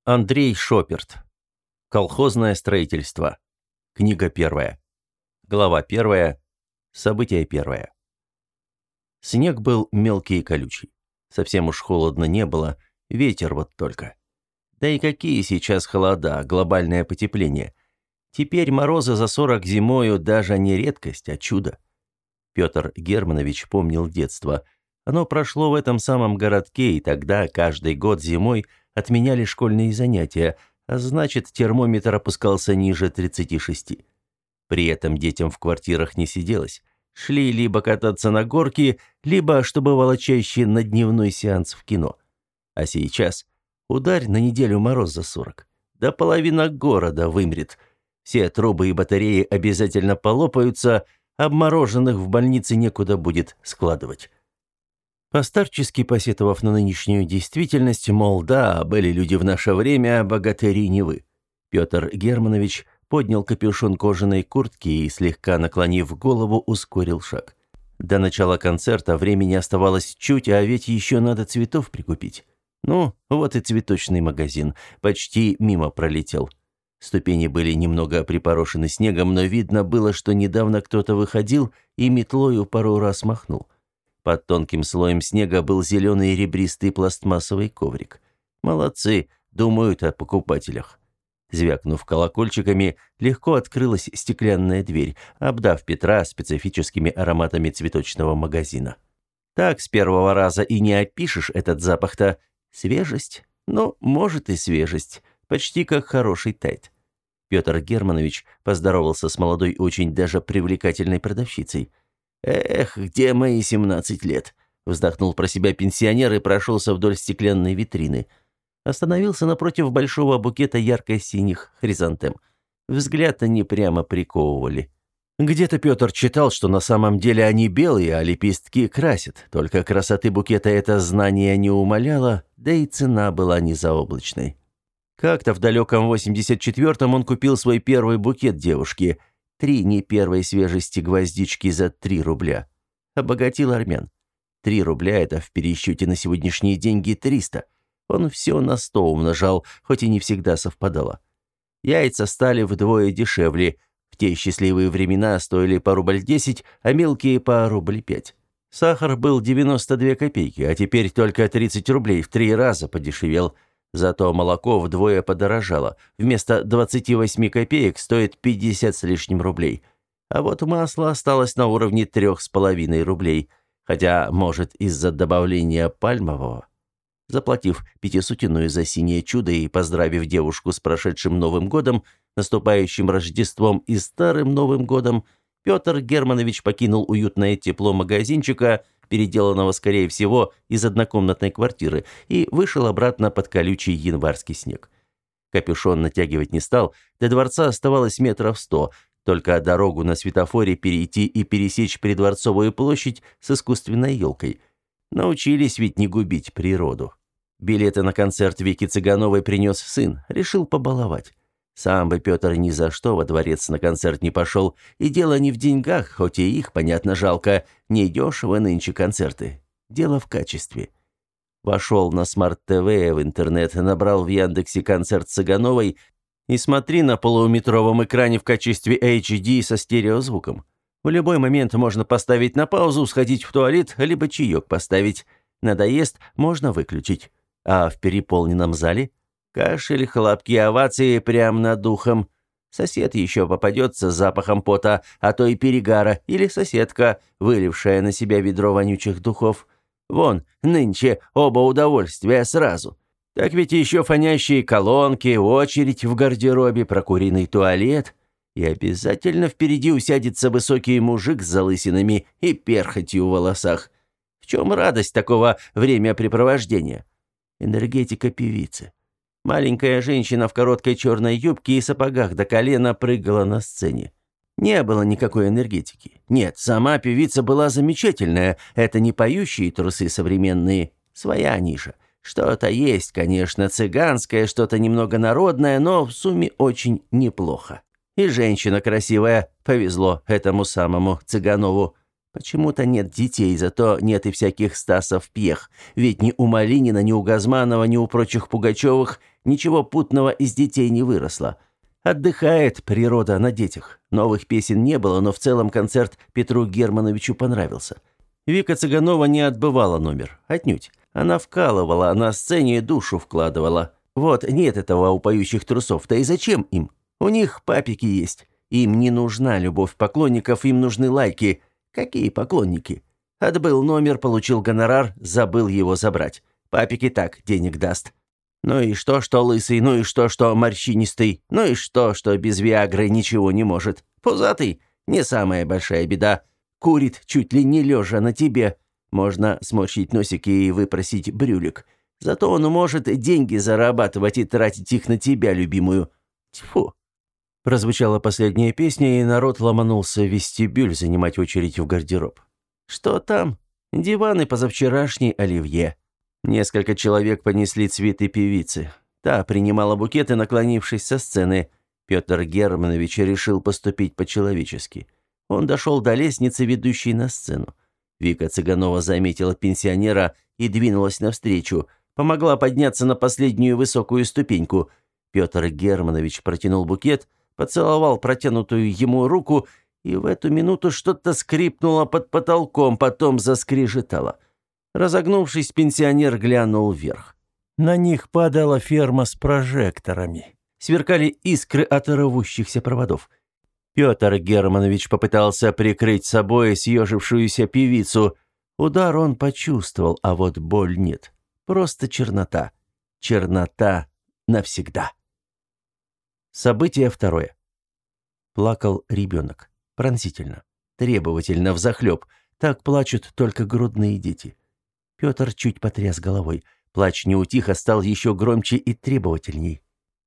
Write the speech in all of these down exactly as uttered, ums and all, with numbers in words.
Андрей Шоперт. Колхозное строительство. Книга первая. Глава первая. Событие первое. Снег был мелкий и колючий. Совсем уж холодно не было, ветер вот только. Да и какие сейчас холода, глобальное потепление. Теперь морозы за сорок зимою даже не редкость, а чудо. Петр Германович помнил детство. Оно прошло в этом самом городке, и тогда каждый год зимой отменяли школьные занятия, а значит, термометр опускался ниже тридцати шести. При этом детям в квартирах не сиделось. Шли либо кататься на горке, либо, что бывало чаще, на дневной сеанс в кино. А сейчас ударь на неделю мороз за сорок. Да половина города вымрет. Все трубы и батареи обязательно полопаются, обмороженных в больнице некуда будет складывать. Постарчески посетовав на нынешнюю действительность, мол, да, были люди в наше время, богатыри не вы, Петр Германович поднял капюшон кожаной куртки и, слегка наклонив голову, ускорил шаг. До начала концерта времени оставалось чуть, а ведь еще надо цветов прикупить. Ну, вот и цветочный магазин. Почти мимо пролетел. Ступени были немного припорошены снегом, но видно было, что недавно кто-то выходил и метлою пару раз махнул. Под тонким слоем снега был зеленый ребристый пластмассовый коврик. Молодцы, думают о покупателях. Звякнув колокольчиками, легко открылась стеклянная дверь, обдав Петра специфическими ароматами цветочного магазина. Так с первого раза и не опишешь этот запах-то. Свежесть? Ну, может и свежесть. Почти как хороший тайт. Петр Германович поздоровался с молодой, очень даже привлекательной продавщицей. «Эх, где мои семнадцать лет?» Вздохнул про себя пенсионер и прошелся вдоль стеклянной витрины. Остановился напротив большого букета ярко-синих хризантем. Взгляд они прямо приковывали. Где-то Петр читал, что на самом деле они белые, а лепестки красят. Только красоты букета это знание не умаляло, да и цена была не заоблачной. Как-то в далеком восемьдесят четвёртом он купил свой первый букет девушке. Три не первой свежести гвоздички за три рубля. Обогатил армян. Три рубля – это в пересчете на сегодняшние деньги триста. Он все на сто умножал, хоть и не всегда совпадало. Яйца стали вдвое дешевле. В те счастливые времена стоили по рубль десять, а мелкие по рубль пять. Сахар был девяносто две копейки, а теперь только тридцать рублей, в три раза подешевел. Зато молоко вдвое подорожало. Вместо двадцати восьми копеек стоит пятьдесят с лишним рублей. А вот масло осталось на уровне трех с половиной рублей. Хотя, может, из-за добавления пальмового. Заплатив пятисотенную за синее чудо и поздравив девушку с прошедшим Новым годом, наступающим Рождеством и Старым Новым годом, Петр Германович покинул уютное тепло магазинчика, переделанного, скорее всего, из однокомнатной квартиры, и вышел обратно под колючий январский снег. Капюшон натягивать не стал, до дворца оставалось метров сто, только дорогу на светофоре перейти и пересечь Придворцовую площадь с искусственной елкой. Научились ведь не губить природу. Билеты на концерт Вики Цыгановой принес сын, решил побаловать. Сам бы Петр ни за что во дворец на концерт не пошел, и дело не в деньгах, хоть и их, понятно, жалко, не дешево нынче концерты. Дело в качестве. Вошел на Смарт-ТВ в интернет, набрал в Яндексе концерт Цыгановой и смотри на полуметровом экране в качестве эйч ди со стереозвуком. В любой момент можно поставить на паузу, сходить в туалет, либо чаек поставить. Надоест, можно выключить. А в переполненном зале кашель, хлопки, овации прямо над духом. Сосед еще попадется с запахом пота, а то и перегара, или соседка, вылившая на себя ведро вонючих духов. Вон, нынче оба удовольствия сразу. Так ведь еще фонящие колонки, очередь в гардеробе, прокуренный туалет. И обязательно впереди усядется высокий мужик с залысинами и перхотью в волосах. В чем радость такого времяпрепровождения? Энергетика певицы. Маленькая женщина в короткой черной юбке и сапогах до колена прыгала на сцене. Не было никакой энергетики. Нет, сама певица была замечательная. Это не поющие трусы современные. Своя ниша. Что-то есть, конечно, цыганское, что-то немного народное, но в сумме очень неплохо. И женщина красивая. Повезло этому самому Цыганову. Почему-то нет детей, зато нет и всяких Стасов Пьех. Ведь ни у Малинина, ни у Газманова, ни у прочих Пугачевых Ничего путного из детей не выросло. Отдыхает природа на детях. Новых песен не было, но в целом концерт Петру Германовичу понравился. Вика Цыганова не отбывала номер. Отнюдь. Она вкалывала, на сцене душу вкладывала. Вот, нет этого у поющих трусов. Да и зачем им? У них папики есть. Им не нужна любовь поклонников, им нужны лайки. Какие поклонники? Отбыл номер, получил гонорар, забыл его забрать. Папики так денег даст. Ну и что, что лысый, ну и что, что морщинистый, ну и что, что без виагры ничего не может. Пузатый – не самая большая беда. Курит чуть ли не лежа на тебе. Можно сморщить носик и выпросить брюлик. Зато он может деньги зарабатывать и тратить их на тебя, любимую. Тьфу. Прозвучала последняя песня, и народ ломанулся в вестибюль занимать очередь в гардероб. Что там? Диваны позавчерашней оливье. Несколько человек понесли цветы певицы. Та принимала букеты, наклонившись со сцены. Петр Германович решил поступить по-человечески. Он дошел до лестницы, ведущей на сцену. Вика Цыганова заметила пенсионера и двинулась навстречу. Помогла подняться на последнюю высокую ступеньку. Петр Германович протянул букет, поцеловал протянутую ему руку, и в эту минуту что-то скрипнуло под потолком, потом заскрежетало. Разогнувшись, пенсионер глянул вверх. На них падала ферма с прожекторами. Сверкали искры от рвущихся проводов. Петр Германович попытался прикрыть собой съежившуюся певицу. Удар он почувствовал, а вот боль нет. Просто чернота. Чернота навсегда. Событие второе. Плакал ребенок. Пронзительно. Требовательно, взахлеб. Так плачут только грудные дети. Петр чуть потряс головой. Плач не утих, а стал еще громче и требовательней.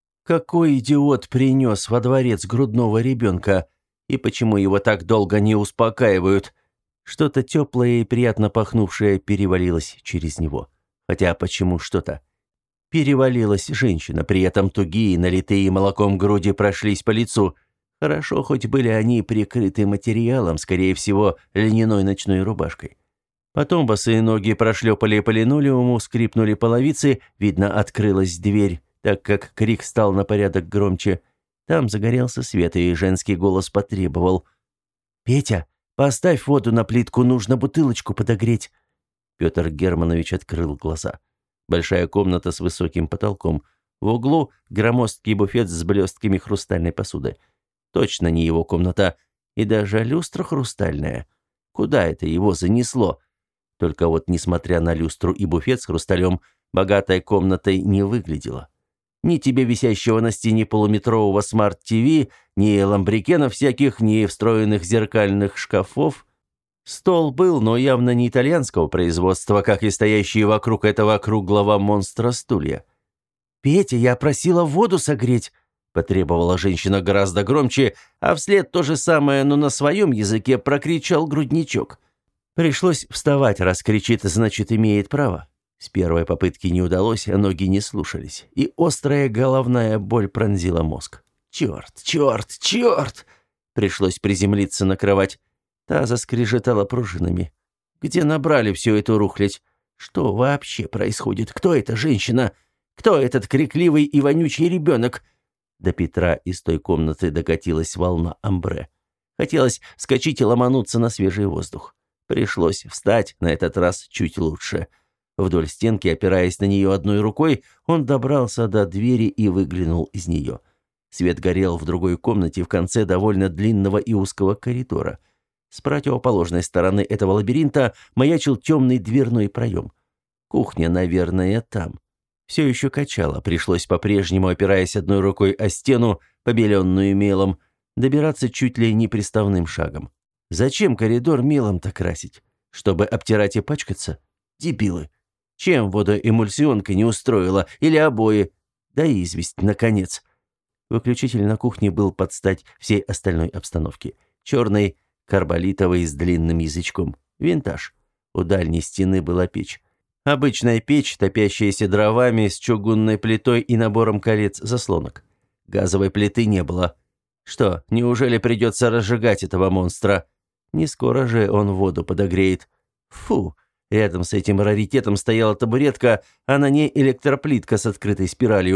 Какой идиот принес во дворец грудного ребенка? И почему его так долго не успокаивают? Что-то теплое и приятно пахнувшее перевалилось через него. Хотя почему что-то? Перевалилась женщина, при этом тугие, налитые молоком груди прошлись по лицу. Хорошо, хоть были они прикрыты материалом, скорее всего, льняной ночной рубашкой. Потом босые ноги прошлепали по линолеуму, скрипнули половицы, видно, открылась дверь, так как крик стал на порядок громче. Там загорелся свет, и женский голос потребовал: «Петя, поставь воду на плитку, нужно бутылочку подогреть». Петр Германович открыл глаза. Большая комната с высоким потолком. В углу громоздкий буфет с блестками хрустальной посуды. Точно не его комната. И даже люстра хрустальная. Куда это его занесло? Только вот, несмотря на люстру и буфет с хрусталем, богатой комнатой не выглядела. Ни тебе висящего на стене полуметрового смарт-ти ви, ни ламбрикенов всяких, ни встроенных зеркальных шкафов. Стол был, но явно не итальянского производства, как и стоящие вокруг этого круглого монстра стулья. «Петя, я просила воду согреть», — потребовала женщина гораздо громче, а вслед то же самое, но на своем языке прокричал грудничок. Пришлось вставать, раз кричит, значит, имеет право. С первой попытки не удалось, а ноги не слушались, и острая головная боль пронзила мозг. «Черт, черт, черт!» Пришлось приземлиться на кровать. Та заскрежетала пружинами. «Где набрали всю эту рухлядь? Что вообще происходит? Кто эта женщина? Кто этот крикливый и вонючий ребенок?» До Петра из той комнаты докатилась волна амбре. Хотелось вскочить и ломануться на свежий воздух. Пришлось встать, на этот раз чуть лучше. Вдоль стенки, опираясь на нее одной рукой, он добрался до двери и выглянул из нее. Свет горел в другой комнате в конце довольно длинного и узкого коридора. С противоположной стороны этого лабиринта маячил темный дверной проем. Кухня, наверное, там. Все еще качало, пришлось по-прежнему, опираясь одной рукой о стену, побеленную мелом, добираться чуть ли не приставным шагом. Зачем коридор мелом-то красить? Чтобы обтирать и пачкаться? Дебилы! Чем водоэмульсионка не устроила? Или обои? Да и известь, наконец. Выключатель на кухне был под стать всей остальной обстановке. Черный, карболитовый с длинным язычком. Винтаж. У дальней стены была печь. Обычная печь, топящаяся дровами, с чугунной плитой и набором колец-заслонок. Газовой плиты не было. Что, неужели придется разжигать этого монстра? Не скоро же он воду подогреет. Фу! Рядом с этим раритетом стояла табуретка, а на ней электроплитка с открытой спиралью.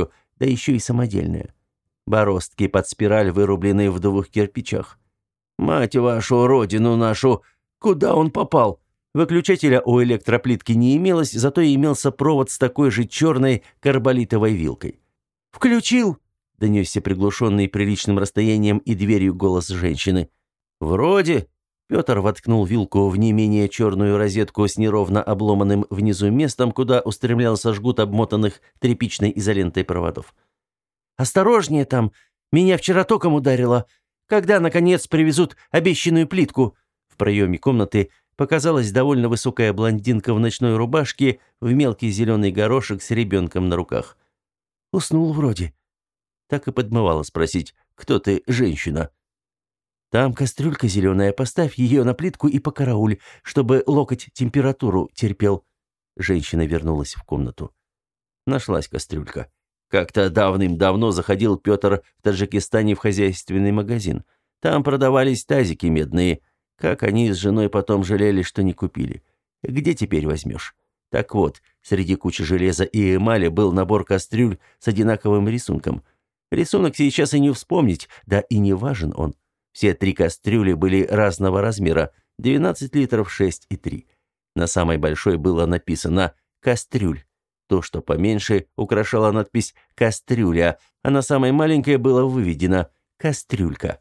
да еще и самодельная. Бороздки под спираль, вырубленные в двух кирпичах. Мать вашу, родину нашу! Куда он попал? Выключателя у электроплитки не имелось, зато имелся провод с такой же черной карболитовой вилкой. «Включил!» — донесся приглушенный приличным расстоянием и дверью голос женщины. «Вроде...» — Петр воткнул вилку в не менее черную розетку с неровно обломанным внизу местом, куда устремлялся жгут обмотанных тряпичной изолентой проводов. «Осторожнее там! Меня вчера током ударило! Когда, наконец, привезут обещанную плитку?» В проеме комнаты показалась довольно высокая блондинка в ночной рубашке, в мелкий зеленый горошек с ребенком на руках. «Уснул вроде». Так и подмывало спросить: «Кто ты, женщина?» «Там кастрюлька зеленая, поставь ее на плитку и покарауль, чтобы локоть температуру терпел». Женщина вернулась в комнату. Нашлась кастрюлька. Как-то давным-давно заходил Петр в Таджикистане в хозяйственный магазин. Там продавались тазики медные. Как они с женой потом жалели, что не купили. Где теперь возьмешь? Так вот, среди кучи железа и эмали был набор кастрюль с одинаковым рисунком. Рисунок сейчас и не вспомнить, да и не важен он. Все три кастрюли были разного размера, двенадцать литров, шесть и три. На самой большой было написано «Кастрюль». То, что поменьше, украшала надпись «Кастрюля», а на самой маленькой было выведено «Кастрюлька».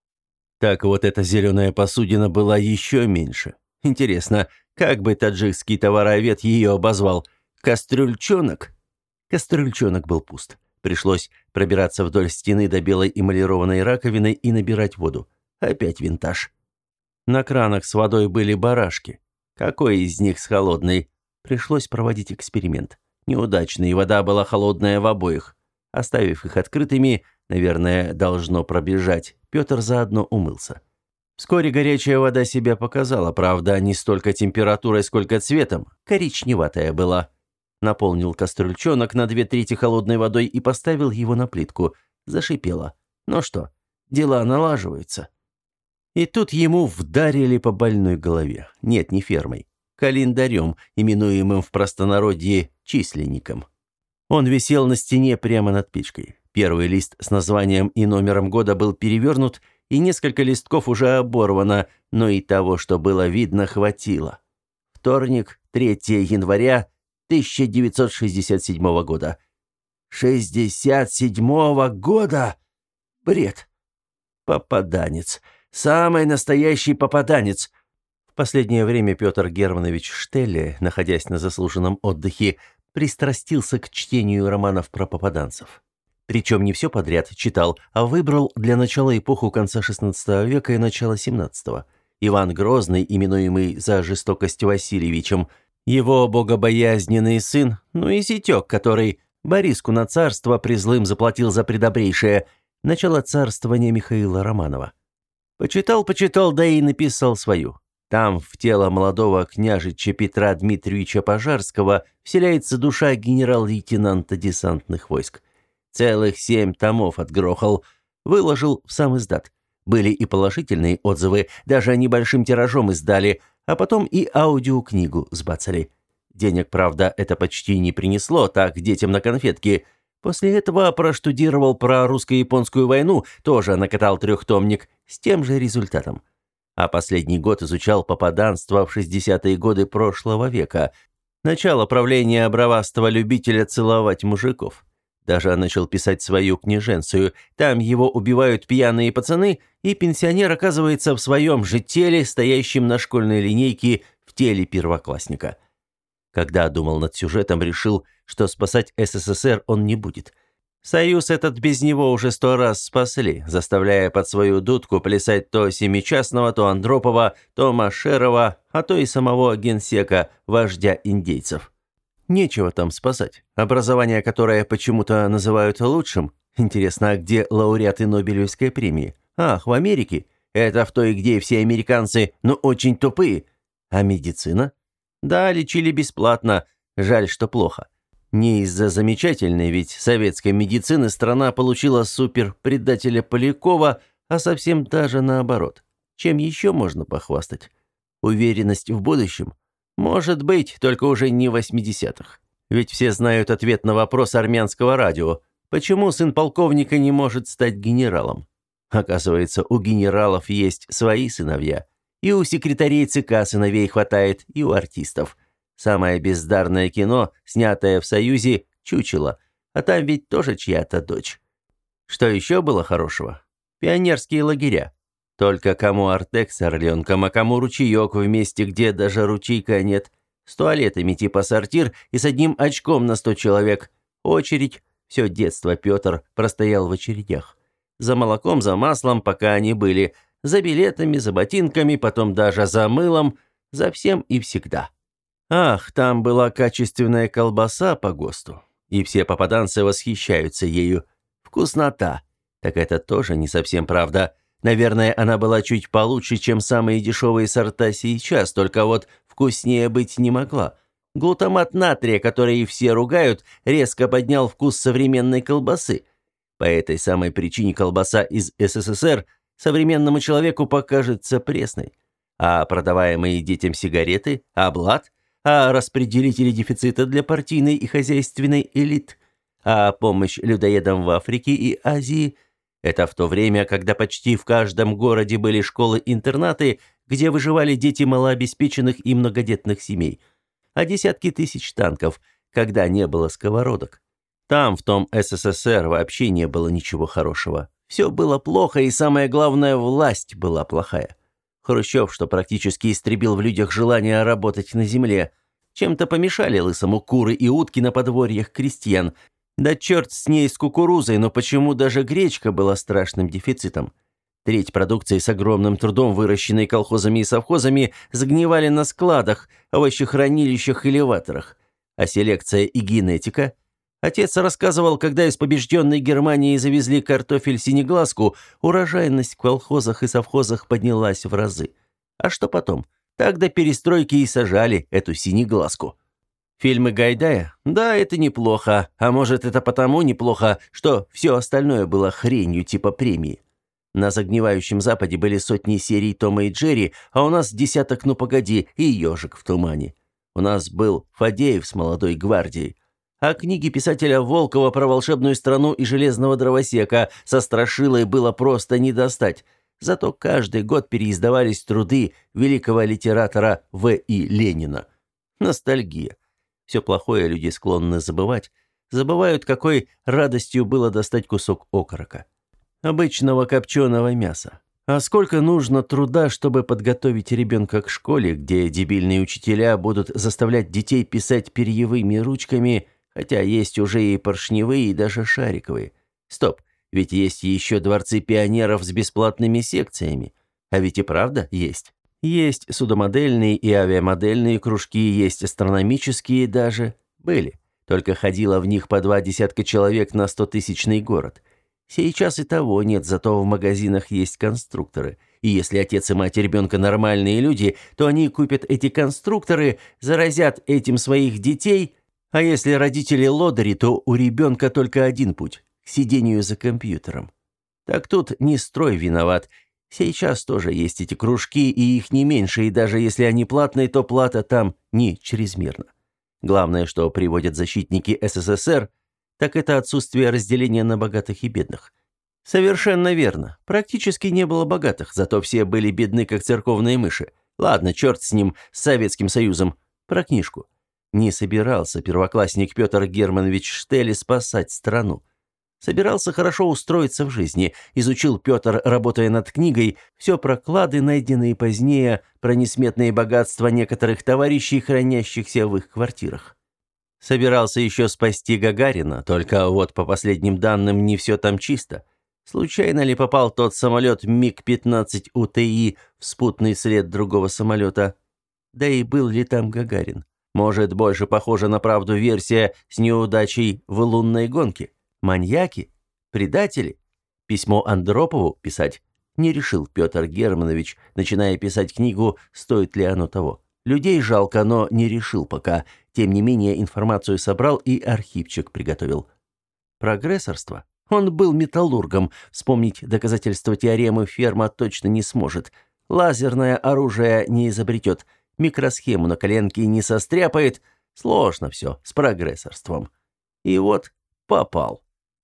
Так вот, эта зеленая посудина была еще меньше. Интересно, как бы таджикский товаровед ее обозвал? «Кастрюльчонок»? Кастрюльчонок был пуст. Пришлось пробираться вдоль стены до белой эмалированной раковины и набирать воду. Опять винтаж. На кранах с водой были барашки. Какой из них с холодной? Пришлось проводить эксперимент. Неудачный, вода была холодная в обоих. Оставив их открытыми, наверное, должно пробежать, Петр заодно умылся. Вскоре горячая вода себя показала, правда, не столько температурой, сколько цветом, коричневатая была. Наполнил кастрюльчонок на две трети холодной водой и поставил его на плитку. Зашипело. Ну что, дела налаживаются. И тут ему вдарили по больной голове. Нет, не фермой. Календарем, именуемым в простонародье численником. Он висел на стене прямо над печкой. Первый лист с названием и номером года был перевернут, и несколько листков уже оборвано, но и того, что было видно, хватило. Вторник, третьего января тысяча девятьсот шестьдесят седьмого года. шестьдесят седьмого года? Бред. Попаданец. Самый настоящий попаданец. В последнее время Петр Германович Штелле, находясь на заслуженном отдыхе, пристрастился к чтению романов про попаданцев. Причем не все подряд читал, а выбрал для начала эпоху конца шестнадцатого века и начала семнадцатого. Иван Грозный, именуемый за жестокость Васильевичем, его богобоязненный сын, ну и зятек, который Бориску на царство призлым заплатил за предобрейшее, начало царствования Михаила Романова. Почитал, почитал, да и написал свою. Там в тело молодого княжича Петра Дмитриевича Пожарского вселяется душа генерал-лейтенанта десантных войск. Целых семь томов отгрохал, выложил в сам издат. Были и положительные отзывы, даже небольшим тиражом издали, а потом и аудиокнигу сбацали. Денег, правда, это почти не принесло, так детям на конфетки. После этого проштудировал про русско-японскую войну, тоже накатал трехтомник, с тем же результатом. А последний год изучал попаданство в шестидесятые годы прошлого века. Начало правления бравастого любителя целовать мужиков. Даже начал писать свою княженцию. Там его убивают пьяные пацаны, и пенсионер оказывается в своем же теле, стоящем на школьной линейке в теле первоклассника. Когда думал над сюжетом, решил, что спасать СССР он не будет. Союз этот без него уже сто раз спасли, заставляя под свою дудку плясать то Семичастного, то Андропова, то Машерова, а то и самого генсека, вождя индейцев. Нечего там спасать. Образование, которое почему-то называют лучшим. Интересно, а где лауреаты Нобелевской премии? Ах, в Америке. Это в той, где все американцы, но очень тупые. А медицина? Да, лечили бесплатно. Жаль, что плохо. Не из-за замечательной ведь советской медицины страна получила супер-предателя Полякова, а совсем даже наоборот. Чем еще можно похвастать? Уверенность в будущем? Может быть, только уже не в восьмидесятых. Ведь все знают ответ на вопрос армянского радио. Почему сын полковника не может стать генералом? Оказывается, у генералов есть свои сыновья. И у секретарей ЦК сыновей хватает, и у артистов. Самое бездарное кино, снятое в Союзе, «Чучело», а там ведь тоже чья-то дочь. Что еще было хорошего? Пионерские лагеря. Только кому Артек с орленком, а кому ручеек в месте, где даже ручейка нет. С туалетами типа сортир и с одним очком на сто человек. Очередь. Все детство Петр простоял в очередях. За молоком, за маслом, пока они были. За билетами, за ботинками, потом даже за мылом. За всем и всегда. Ах, там была качественная колбаса по ГОСТу. И все попаданцы восхищаются ею. Вкуснота. Так это тоже не совсем правда. Наверное, она была чуть получше, чем самые дешевые сорта сейчас, только вот вкуснее быть не могла. Глутамат натрия, который все ругают, резко поднял вкус современной колбасы. По этой самой причине колбаса из СССР современному человеку покажется пресной. А продаваемые детям сигареты, а блат, а распределители дефицита для партийной и хозяйственной элит, а помощь людоедам в Африке и Азии – это в то время, когда почти в каждом городе были школы-интернаты, где выживали дети малообеспеченных и многодетных семей, а десятки тысяч танков, когда не было сковородок. Там, в том СССР, вообще не было ничего хорошего. Все было плохо, и самое главное, власть была плохая. Хрущев, что практически истребил в людях желание работать на земле, чем-то помешали лысому куры и утки на подворьях крестьян. Да черт с ней, с кукурузой, но почему даже гречка была страшным дефицитом? Треть продукции с огромным трудом, выращенной колхозами и совхозами, загнивали на складах, овощехранилищах, элеваторах. А селекция и генетика? Отец рассказывал, когда из побежденной Германии завезли картофель-синеглазку, урожайность в колхозах и совхозах поднялась в разы. А что потом? Так до перестройки и сажали эту синеглазку. Фильмы Гайдая? Да, это неплохо. А может, это потому неплохо, что все остальное было хренью типа премии. На загнивающем Западе были сотни серий Тома и Джерри, а у нас десяток «Ну погоди» и «Ежик в тумане». У нас был Фадеев с «Молодой гвардией». А книги писателя Волкова про волшебную страну и железного дровосека со страшилой было просто не достать. Зато каждый год переиздавались труды великого литератора В И Ленина. Ностальгия. Все плохое люди склонны забывать. Забывают, какой радостью было достать кусок окорока. Обычного копченого мяса. А сколько нужно труда, чтобы подготовить ребенка к школе, где дебильные учителя будут заставлять детей писать перьевыми ручками, хотя есть уже и поршневые, и даже шариковые. Стоп, ведь есть еще дворцы пионеров с бесплатными секциями. А ведь и правда есть. Есть судомодельные и авиамодельные кружки, есть астрономические даже. Были. Только ходило в них по два десятка человек на стотысячный город. Сейчас и того нет, зато в магазинах есть конструкторы. И если отец и мать ребенка нормальные люди, то они купят эти конструкторы, заразят этим своих детей. А если родители лодыри, то у ребенка только один путь – к сидению за компьютером. Так тут не строй виноват. Сейчас тоже есть эти кружки, и их не меньше, и даже если они платные, то плата там не чрезмерна. Главное, что приводят защитники СССР, так это отсутствие разделения на богатых и бедных. Совершенно верно. Практически не было богатых, зато все были бедны, как церковные мыши. Ладно, черт с ним, с Советским Союзом. Про книжку. Не собирался первоклассник Петр Германович Штелли спасать страну. Собирался хорошо устроиться в жизни. Изучил Петр, работая над книгой, все про клады, найденные позднее, про несметные богатства некоторых товарищей, хранящихся в их квартирах. Собирался еще спасти Гагарина, только вот по последним данным не все там чисто. Случайно ли попал тот самолет МиГ пятнадцать У Т И в спутный след другого самолета? Да и был ли там Гагарин? Может, больше похожа на правду версия с неудачей в лунной гонке? Маньяки? Предатели? Письмо Андропову писать? Не решил Петр Германович, начиная писать книгу «Стоит ли оно того?». Людей жалко, но не решил пока. Тем не менее, информацию собрал и архивчик приготовил. Прогрессорство? Он был металлургом. Вспомнить доказательства теоремы Ферма точно не сможет. Лазерное оружие не изобретет. Микросхему на коленке не состряпает. Сложно все с прогрессорством. И вот попал.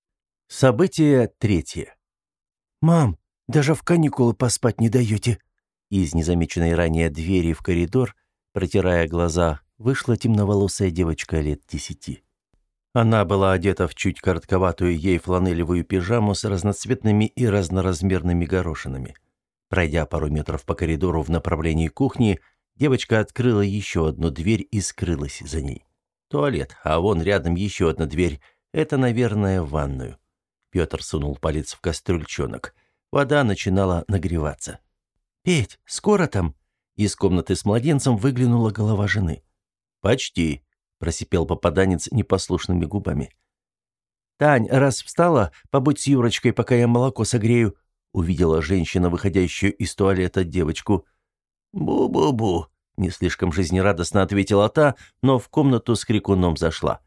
Событие третье. «Мам, даже в каникулы поспать не даете!» Из незамеченной ранее двери в коридор, протирая глаза, вышла темноволосая девочка лет десяти. Она была одета в чуть коротковатую ей фланелевую пижаму с разноцветными и разноразмерными горошинами. Пройдя пару метров по коридору в направлении кухни, девочка открыла еще одну дверь и скрылась за ней. Туалет, а вон рядом еще одна дверь. Это, наверное, в ванную. Петр сунул палец в кастрюльчонок. Вода начинала нагреваться. «Петь, скоро там?» Из комнаты с младенцем выглянула голова жены. «Почти», — просипел попаданец непослушными губами. «Тань, раз встала, побудь с Юрочкой, пока я молоко согрею», — увидела женщина, выходящую из туалета, девочку. «Бу-бу-бу», — не слишком жизнерадостно ответила та, но в комнату с крикуном зашла.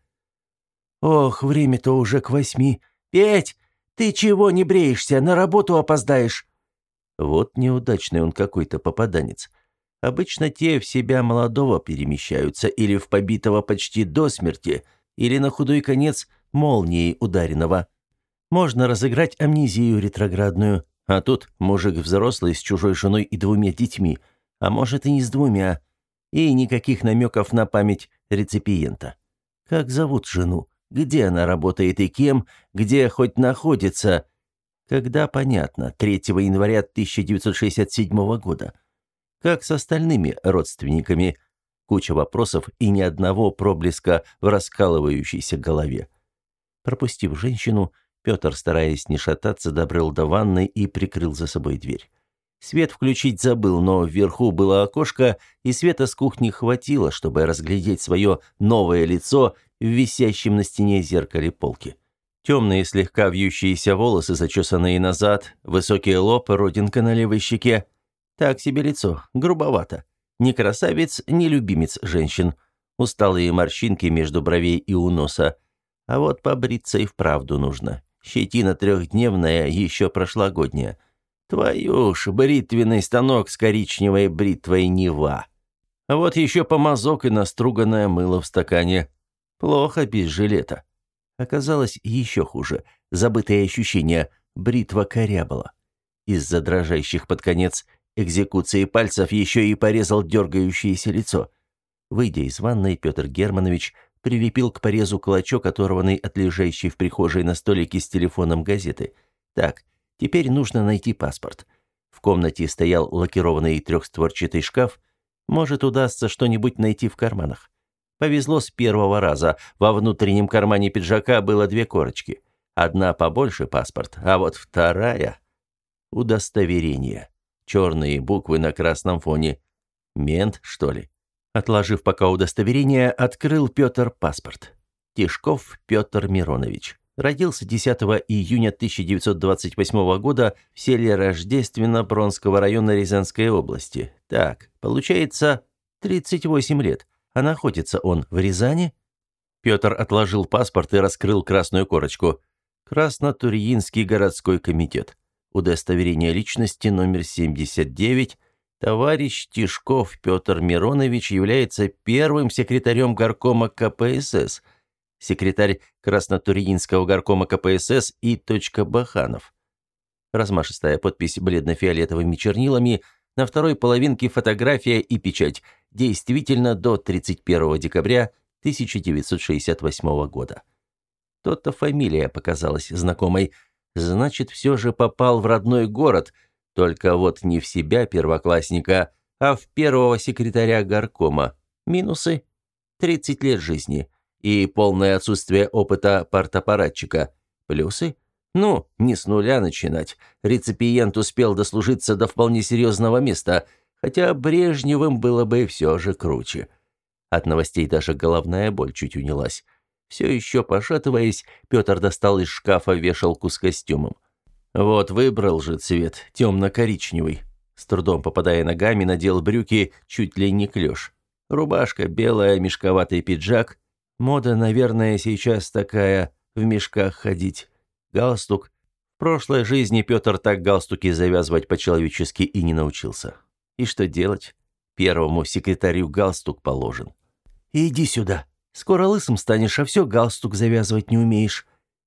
«Ох, время-то уже к восьми. Петь, ты чего не бреешься? На работу опоздаешь». Вот неудачный он какой-то попаданец. Обычно те в себя молодого перемещаются или в побитого почти до смерти, или на худой конец молнией ударенного. Можно разыграть амнезию ретроградную, а тут мужик взрослый с чужой женой и двумя детьми, а может и не с двумя, и никаких намеков на память реципиента. Как зовут жену? Где она работает и кем? Где хоть находится? Когда, понятно, третьего января тысяча девятьсот шестьдесят седьмого года. Как с остальными родственниками? Куча вопросов и ни одного проблеска в раскалывающейся голове. Пропустив женщину, Петр, стараясь не шататься, добрел до ванной и прикрыл за собой дверь. Свет включить забыл, но вверху было окошко, и света с кухни хватило, чтобы разглядеть свое новое лицо в висящем на стене зеркале полки. Темные, слегка вьющиеся волосы, зачесанные назад, высокий лоб, родинка на левой щеке. Так себе лицо, грубовато. Ни красавец, ни любимец женщин. Усталые морщинки между бровей и у носа. А вот побриться и вправду нужно. Щетина трехдневная, еще прошлогодняя. Твою ж, бритвенный станок с коричневой бритвой Нева. А вот еще помазок и наструганное мыло в стакане. Плохо без жилета. Оказалось еще хуже. Забытые ощущения. Бритва корябала. Из-за дрожащих под конец экзекуции пальцев еще и порезал дергающееся лицо. Выйдя из ванной, Петр Германович прилепил к порезу клочок, оторванный от лежащей в прихожей на столике с телефоном газеты. Так, теперь нужно найти паспорт. В комнате стоял лакированный трехстворчатый шкаф. Может, удастся что-нибудь найти в карманах. Повезло с первого раза. Во внутреннем кармане пиджака было две корочки. Одна побольше паспорт, а вот вторая — удостоверение. Черные буквы на красном фоне. Мент, что ли? Отложив пока удостоверение, открыл Петр паспорт. Тишков Петр Миронович. Родился десятого июня тысяча девятьсот двадцать восьмого года в селе Рождественно Бронского района Рязанской области. Так, получается, тридцать восемь лет. А находится он в Рязани? Петр отложил паспорт и раскрыл красную корочку. Краснотурьинский городской комитет. Удостоверение личности номер семьдесят девять. Товарищ Тишков Петр Миронович является первым секретарем горкома ка пэ эс эс. Секретарь Краснотурьинского горкома ка пэ эс эс И. Баханов. Размашистая подпись бледно-фиолетовыми чернилами, на второй половинке фотография и печать. Действительно до тридцать первого декабря тысяча девятьсот шестьдесят восьмого года. То-то фамилия показалась знакомой. Значит, все же попал в родной город, только вот не в себя первоклассника, а в первого секретаря горкома. Минусы – тридцать лет жизни и полное отсутствие опыта партаппаратчика. Плюсы – ну, не с нуля начинать. Реципиент успел дослужиться до вполне серьезного места, хотя Брежневым было бы все же круче. От новостей даже головная боль чуть унялась. Все еще пошатываясь, Петр достал из шкафа вешалку с костюмом. Вот выбрал же цвет, темно-коричневый. С трудом попадая ногами, надел брюки чуть ли не клеш. Рубашка белая, мешковатый пиджак. Мода, наверное, сейчас такая, в мешках ходить. Галстук. В прошлой жизни Петр так галстуки завязывать по-человечески и не научился. И что делать? Первому секретарю галстук положен. «Иди сюда. Скоро лысым станешь, а все галстук завязывать не умеешь».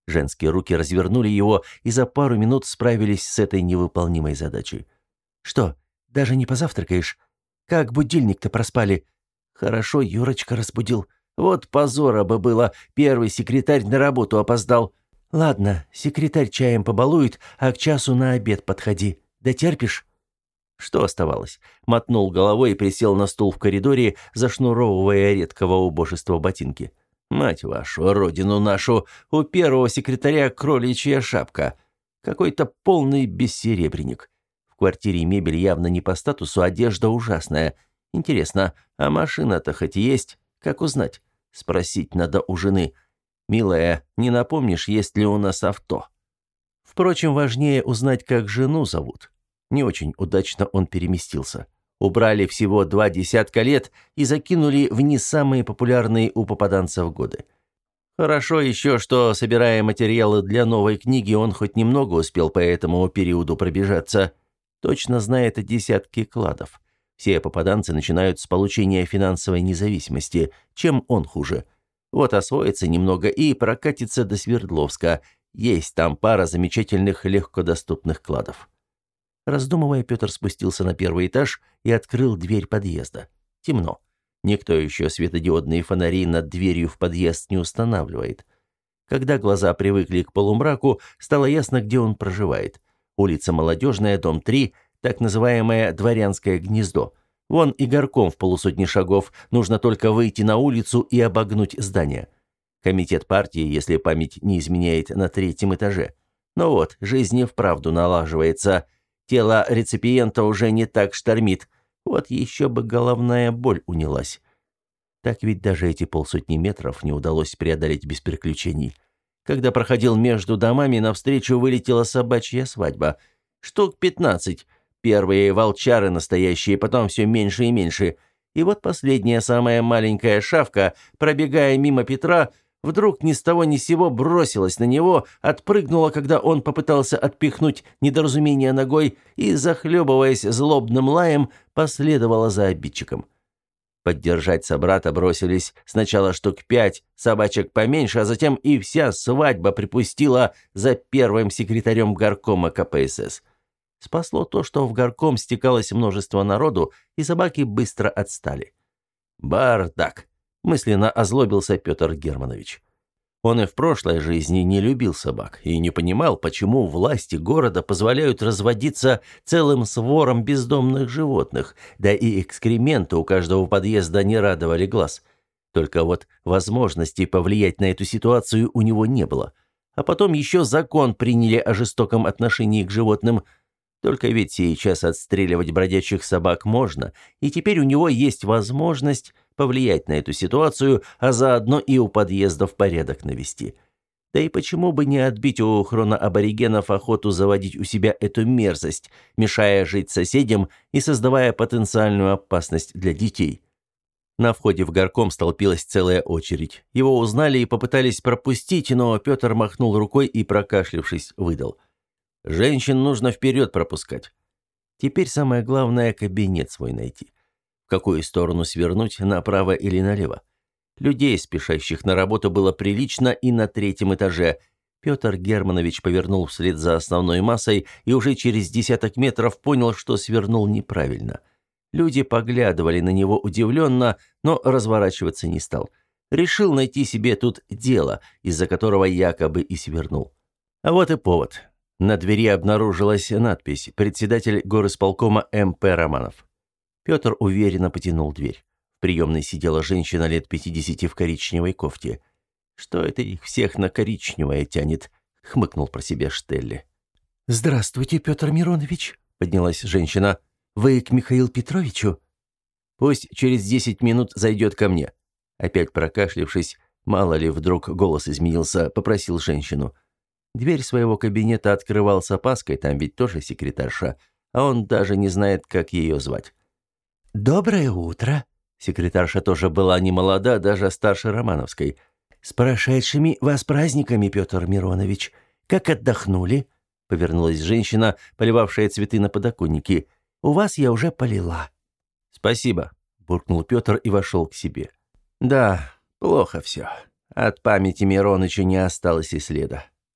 Женские руки развернули его и за пару минут справились с этой невыполнимой задачей. «Что, даже не позавтракаешь? Как будильник-то проспали?» «Хорошо, Юрочка разбудил. Вот позора бы было, первый секретарь на работу опоздал. Ладно, секретарь чаем побалует, а к часу на обед подходи. Дотерпишь?» Что оставалось? Мотнул головой и присел на стул в коридоре, зашнуровывая редкого убожества ботинки. «Мать вашу, родину нашу, у первого секретаря кроличья шапка. Какой-то полный бессеребренник. В квартире мебель явно не по статусу, одежда ужасная. Интересно, а машина-то хоть есть? Как узнать? Спросить надо у жены. Милая, не напомнишь, есть ли у нас авто?» Впрочем, важнее узнать, как жену зовут. Не очень удачно он переместился. Убрали всего два десятка лет и закинули в не самые популярные у попаданцев годы. Хорошо еще, что, собирая материалы для новой книги, он хоть немного успел по этому периоду пробежаться. Точно знает о десятке кладов. Все попаданцы начинают с получения финансовой независимости. Чем он хуже? Вот освоится немного и прокатится до Свердловска. Есть там пара замечательных легкодоступных кладов. Раздумывая, Петр спустился на первый этаж и открыл дверь подъезда. Темно. Никто еще светодиодные фонари над дверью в подъезд не устанавливает. Когда глаза привыкли к полумраку, стало ясно, где он проживает. Улица Молодежная, дом три, так называемое Дворянское гнездо. Вон и горком в полусотни шагов, нужно только выйти на улицу и обогнуть здание. Комитет партии, если память не изменяет, на третьем этаже. Но вот, жизнь и вправду налаживается. Тело реципиента уже не так штормит. Вот еще бы головная боль унялась. Так ведь даже эти полсотни метров не удалось преодолеть без приключений. Когда проходил между домами, навстречу вылетела собачья свадьба. Штук пятнадцать. Первые волчары настоящие, потом все меньше и меньше. И вот последняя, самая маленькая шавка, пробегая мимо Петра, вдруг ни с того ни с сего бросилась на него, отпрыгнула, когда он попытался отпихнуть недоразумение ногой и, захлебываясь злобным лаем, последовала за обидчиком. Поддержать собрата бросились сначала штук пять, собачек поменьше, а затем и вся свадьба припустила за первым секретарем горкома ка пэ эс эс. Спасло то, что в горком стекалось множество народу, и собаки быстро отстали. «Бардак!» — мысленно озлобился Петр Германович. Он и в прошлой жизни не любил собак и не понимал, почему власти города позволяют разводиться целым свором бездомных животных, да и экскременты у каждого подъезда не радовали глаз. Только вот возможности повлиять на эту ситуацию у него не было. А потом еще закон приняли о жестоком отношении к животным. Только ведь сейчас отстреливать бродячих собак можно, и теперь у него есть возможность повлиять на эту ситуацию, а заодно и у подъездов порядок навести. Да и почему бы не отбить у хроноаборигенов охоту заводить у себя эту мерзость, мешая жить соседям и создавая потенциальную опасность для детей? На входе в горком столпилась целая очередь. Его узнали и попытались пропустить, но Петр махнул рукой и, прокашлявшись, выдал: «Женщин нужно вперед пропускать». Теперь самое главное — кабинет свой найти. В какую сторону свернуть, направо или налево? Людей, спешащих на работу, было прилично и на третьем этаже. Петр Германович повернул вслед за основной массой и уже через десяток метров понял, что свернул неправильно. Люди поглядывали на него удивленно, но разворачиваться не стал. Решил найти себе тут дело, из-за которого якобы и свернул. А вот и повод. На двери обнаружилась надпись «Председатель горисполкома эм пэ Романов». Петр уверенно потянул дверь. В приемной сидела женщина лет пятидесяти в коричневой кофте. «Что это их всех на коричневое тянет?» — хмыкнул про себя Штелли. «Здравствуйте, Петр Миронович», — поднялась женщина. «Вы к Михаилу Петровичу?» «Пусть через десять минут зайдет ко мне». Опять прокашлявшись, мало ли вдруг голос изменился, попросил женщину. Дверь своего кабинета открывал с опаской, там ведь тоже секретарша, а он даже не знает, как ее звать. «Доброе утро!» Секретарша тоже была не молода, даже старше Романовской. «С прошедшими вас праздниками, Петр Миронович! Как отдохнули?» Повернулась женщина, поливавшая цветы на подоконнике. «У вас я уже полила». «Спасибо», — буркнул Петр и вошел к себе. «Да, плохо все. От памяти Мироныча не осталось и следа.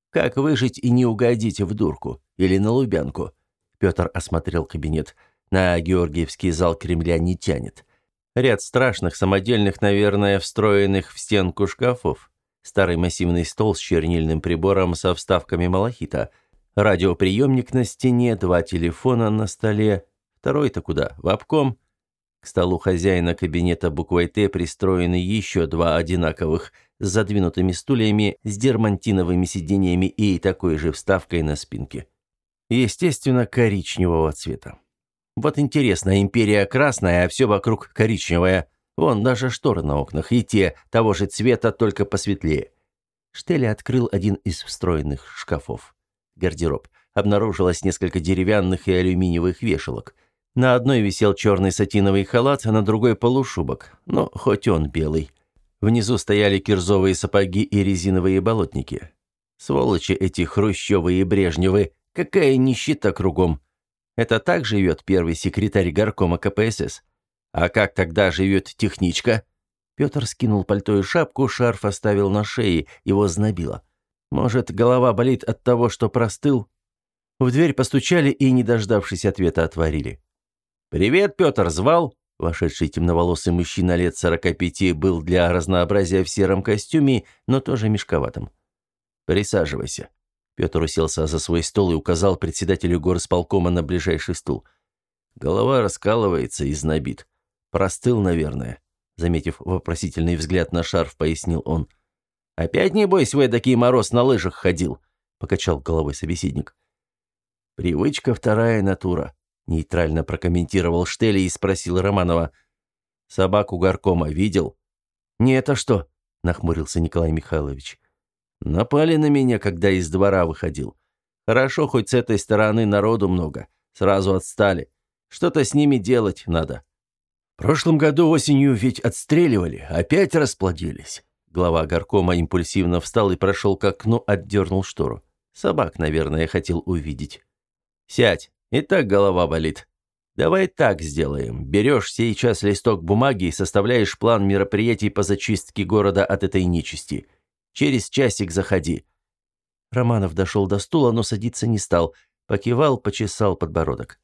Как выжить и не угодить в дурку или на Лубянку? Петр осмотрел кабинет. На Георгиевский зал Кремля не тянет. Ряд страшных, самодельных, наверное, встроенных в стенку шкафов. Старый массивный стол с чернильным прибором со вставками малахита. Радиоприемник на стене, два телефона на столе. Второй-то куда? В обком? К столу хозяина кабинета буквой «Т» пристроены еще два одинаковых, с задвинутыми стульями, с дермантиновыми сиденьями и такой же вставкой на спинке. Естественно, коричневого цвета. Вот интересно, империя красная, а все вокруг коричневое. Вон даже шторы на окнах, и те того же цвета, только посветлее. Штелли открыл один из встроенных шкафов. Гардероб. Обнаружилось несколько деревянных и алюминиевых вешалок. На одной висел черный сатиновый халат, а на другой полушубок, но хоть он белый. Внизу стояли кирзовые сапоги и резиновые болотники. Сволочи эти Хрущевы и Брежневы, какая нищета кругом. Это так живет первый секретарь горкома ка пэ эс эс? А как тогда живет техничка? Петр скинул пальто и шапку, шарф оставил на шее, его знобило. Может, голова болит от того, что простыл? В дверь постучали и, не дождавшись ответа, отворили. «Привет, Петр, звал?» Вошедший темноволосый мужчина лет сорока пяти был для разнообразия в сером костюме, но тоже мешковатым. «Присаживайся». Петр уселся за свой стол и указал председателю горсполкома на ближайший стул. Голова раскалывается и знобит. Простыл, наверное. Заметив вопросительный взгляд на шарф, пояснил он. «Опять, небось, в эдакий мороз на лыжах ходил?» — покачал головой собеседник. «Привычка вторая натура», — нейтрально прокомментировал Штелли и спросил Романова. «Собаку горкома видел?» «Не, а что?» — нахмурился Николай Михайлович. «Напали на меня, когда из двора выходил. Хорошо, хоть с этой стороны народу много. Сразу отстали. Что-то с ними делать надо». «В прошлом году осенью ведь отстреливали, опять расплодились». Глава горкома импульсивно встал и прошел к окну, отдернул штору. Собак, наверное, хотел увидеть. «Сядь, и так голова болит. Давай так сделаем. Берешь сейчас листок бумаги и составляешь план мероприятий по зачистке города от этой нечисти. Через часик заходи». Романов дошел до стула, но садиться не стал. Покивал, почесал подбородок.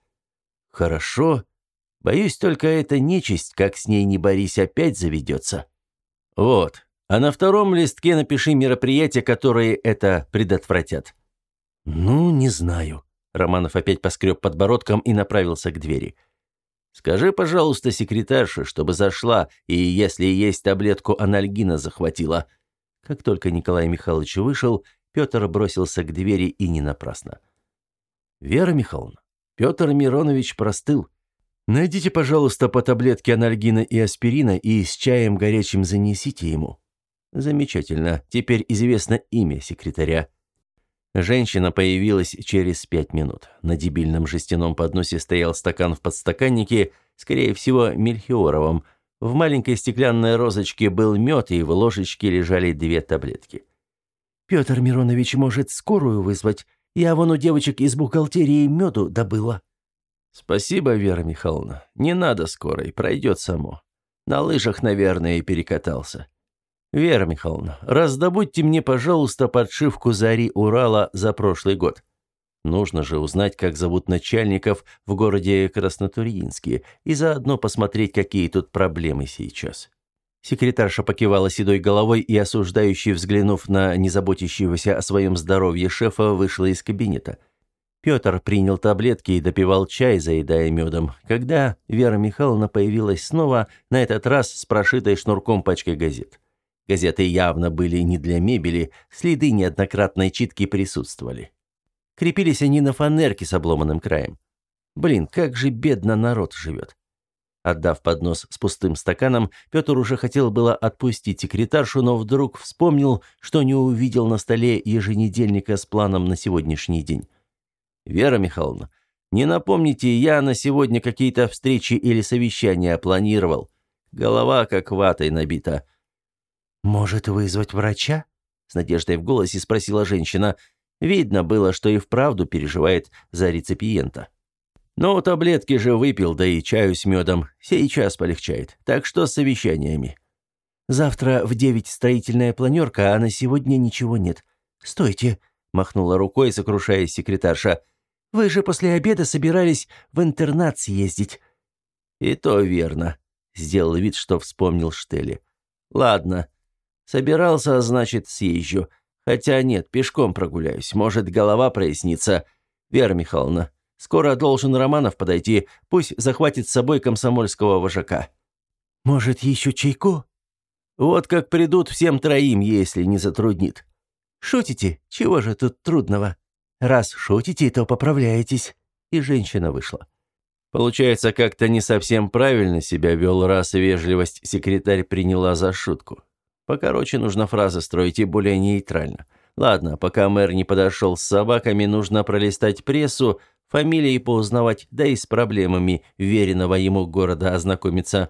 «Хорошо. Боюсь, только эта нечисть, как с ней не борись, опять заведется. Вот. А на втором листке напиши мероприятия, которые это предотвратят». «Ну, не знаю». Романов опять поскреб подбородком и направился к двери. «Скажи, пожалуйста, секретарше, чтобы зашла, и, если есть таблетку анальгина, захватила». Как только Николай Михайлович вышел, Петр бросился к двери, и не напрасно. «Вера Михайловна, Петр Миронович простыл. Найдите, пожалуйста, по таблетке анальгина и аспирина и с чаем горячим занесите ему». «Замечательно. Теперь известно имя секретаря». Женщина появилась через пять минут. На дебильном жестяном подносе стоял стакан в подстаканнике, скорее всего, мельхиоровом. В маленькой стеклянной розочке был мед, и в ложечке лежали две таблетки. «Петр Миронович может скорую вызвать. Я вон у девочек из бухгалтерии меду добыла». «Спасибо, Вера Михайловна. Не надо скорой, пройдет само. На лыжах, наверное, и перекатался. Вера Михайловна, раздобудьте мне, пожалуйста, подшивку «Зари Урала» за прошлый год. Нужно же узнать, как зовут начальников в городе Краснотурьинске, и заодно посмотреть, какие тут проблемы сейчас». Секретарша покивала седой головой и, осуждающе взглянув на незаботящегося о своем здоровье шефа, вышла из кабинета. Петр принял таблетки и допивал чай, заедая медом, когда Вера Михайловна появилась снова, на этот раз с прошитой шнурком пачкой газет. Газеты явно были не для мебели, следы неоднократной читки присутствовали. Крепились они на фанерке с обломанным краем. Блин, как же бедно народ живет. Отдав поднос с пустым стаканом, Петр уже хотел было отпустить секретаршу, но вдруг вспомнил, что не увидел на столе еженедельника с планом на сегодняшний день. «Вера Михайловна, не напомните, я на сегодня какие-то встречи или совещания планировал. Голова как ватой набита». «Может, вызвать врача?» — с надеждой в голосе спросила женщина. Видно было, что и вправду переживает за реципиента. «Ну, таблетки же выпил, да и чаю с медом. Сейчас полегчает. Так что с совещаниями?» «Завтра в девять строительная планерка, а на сегодня ничего нет. Стойте, — махнула рукой, сокрушаясь секретарша. «Вы же после обеда собирались в интернат съездить». «И то верно», — сделал вид, что вспомнил Штели. «Ладно, собирался, значит, съезжу. Хотя нет, пешком прогуляюсь, может, голова прояснится. Вера Михайловна, скоро должен Романов подойти, пусть захватит с собой комсомольского вожака». «Может, еще чайку?» «Вот как придут всем троим, если не затруднит». «Шутите? Чего же тут трудного? Раз шутите, то поправляетесь». И женщина вышла. Получается, как-то не совсем правильно себя вел, раз вежливость секретарь приняла за шутку. Покороче нужно фразы строить и более нейтрально. Ладно, пока мэр не подошел с собаками, нужно пролистать прессу, фамилии поузнавать, да и с проблемами веренного ему города ознакомиться.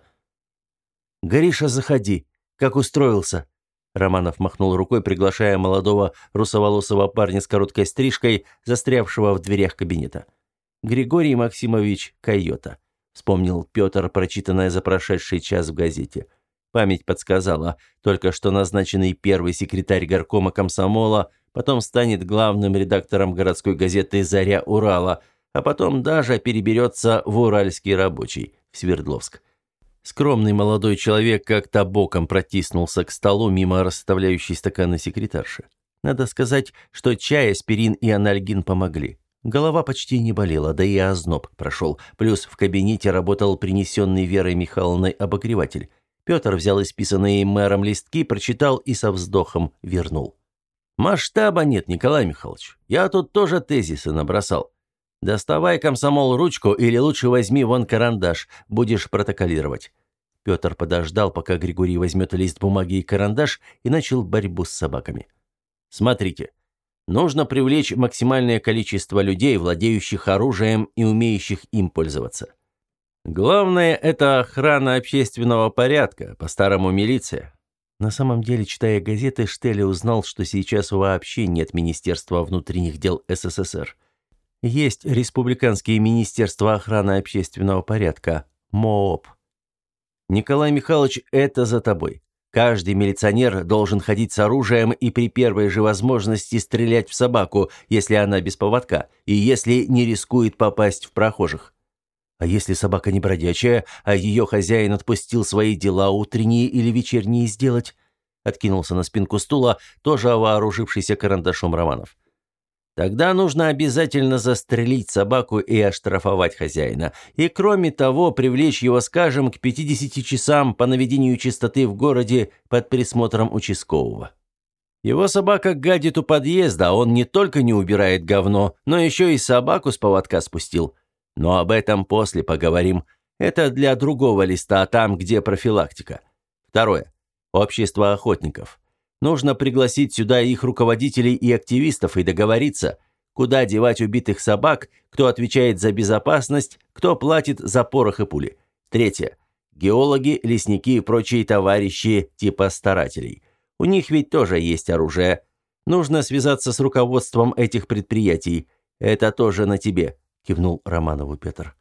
«Гриша, заходи. Как устроился?» Романов махнул рукой, приглашая молодого русоволосого парня с короткой стрижкой, застрявшего в дверях кабинета. «Григорий Максимович Койота», — вспомнил Петр, прочитанное за прошедший час в газете. Память подсказала, только что назначенный первый секретарь горкома комсомола, потом станет главным редактором городской газеты «Заря Урала», а потом даже переберется в «Уральский рабочий» в Свердловск. Скромный молодой человек как-то боком протиснулся к столу мимо расставляющей стаканы секретарши. Надо сказать, что чай, аспирин и анальгин помогли. Голова почти не болела, да и озноб прошел. Плюс в кабинете работал принесенный Верой Михайловной обогреватель. Петр взял исписанные мэром листки, прочитал и со вздохом вернул. «Масштаба нет, Николай Михайлович. Я тут тоже тезисы набросал. Доставай, комсомол, ручку или лучше возьми вон карандаш, будешь протоколировать». Петр подождал, пока Григорий возьмет лист бумаги и карандаш, и начал борьбу с собаками. «Смотрите. Нужно привлечь максимальное количество людей, владеющих оружием и умеющих им пользоваться. Главное – это охрана общественного порядка, по-старому милиция». На самом деле, читая газеты, Штели узнал, что сейчас вообще нет Министерства внутренних дел СССР. Есть Республиканские министерства охраны общественного порядка, МООП. «Николай Михайлович, это за тобой. Каждый милиционер должен ходить с оружием и при первой же возможности стрелять в собаку, если она без поводка, и если не рискует попасть в прохожих. А если собака не бродячая, а ее хозяин отпустил свои дела утренние или вечерние сделать?» Откинулся на спинку стула, тоже вооружившийся карандашом Романов. «Тогда нужно обязательно застрелить собаку и оштрафовать хозяина. И кроме того, привлечь его, скажем, к пятидесяти часам по наведению чистоты в городе под присмотром участкового. Его собака гадит у подъезда, а он не только не убирает говно, но еще и собаку с поводка спустил. Но об этом после поговорим. Это для другого листа, там, где профилактика. Второе. Общество охотников. Нужно пригласить сюда их руководителей и активистов и договориться, куда девать убитых собак, кто отвечает за безопасность, кто платит за порох и пули. Третье. Геологи, лесники и прочие товарищи типа старателей. У них ведь тоже есть оружие. Нужно связаться с руководством этих предприятий. Это тоже на тебе», — кивнул Романову Петр.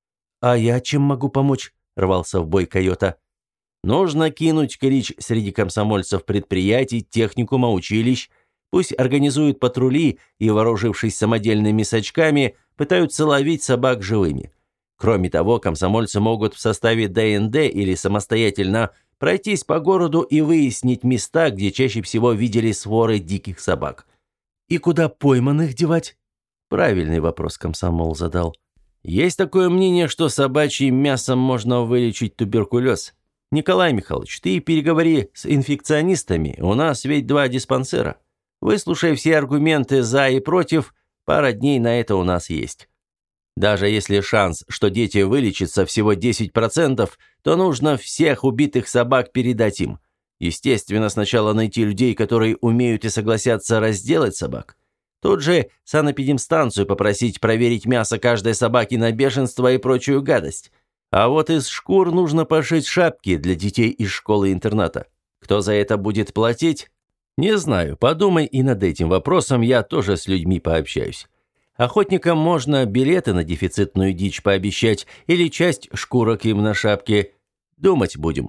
«А я чем могу помочь?» — рвался в бой Койота. «Нужно кинуть клич среди комсомольцев предприятий, техникума, училищ. Пусть организуют патрули и, вооружившись самодельными сачками, пытаются ловить собак живыми. Кроме того, комсомольцы могут в составе Дэ Эн Дэ или самостоятельно пройтись по городу и выяснить места, где чаще всего видели своры диких собак». «И куда пойманных девать?» Правильный вопрос комсомол задал. «Есть такое мнение, что собачьим мясом можно вылечить туберкулез. Николай Михайлович, ты переговори с инфекционистами, у нас ведь два диспансера. Выслушай все аргументы за и против, пара дней на это у нас есть. Даже если шанс, что дети вылечатся, всего десять процентов, то нужно всех убитых собак передать им. Естественно, сначала найти людей, которые умеют и согласятся разделать собак. Тут же санэпидемстанцию попросить проверить мясо каждой собаки на бешенство и прочую гадость. А вот из шкур нужно пошить шапки для детей из школы-интерната. Кто за это будет платить? Не знаю, подумай и над этим вопросом, я тоже с людьми пообщаюсь. Охотникам можно билеты на дефицитную дичь пообещать или часть шкурок им на шапке. Думать будем».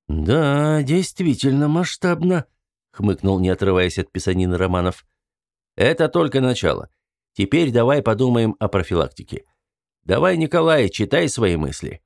«Да, действительно масштабно», — хмыкнул, не отрываясь от писанины Романов. Это только начало. Теперь давай подумаем о профилактике. Давай, Николай, читай свои мысли.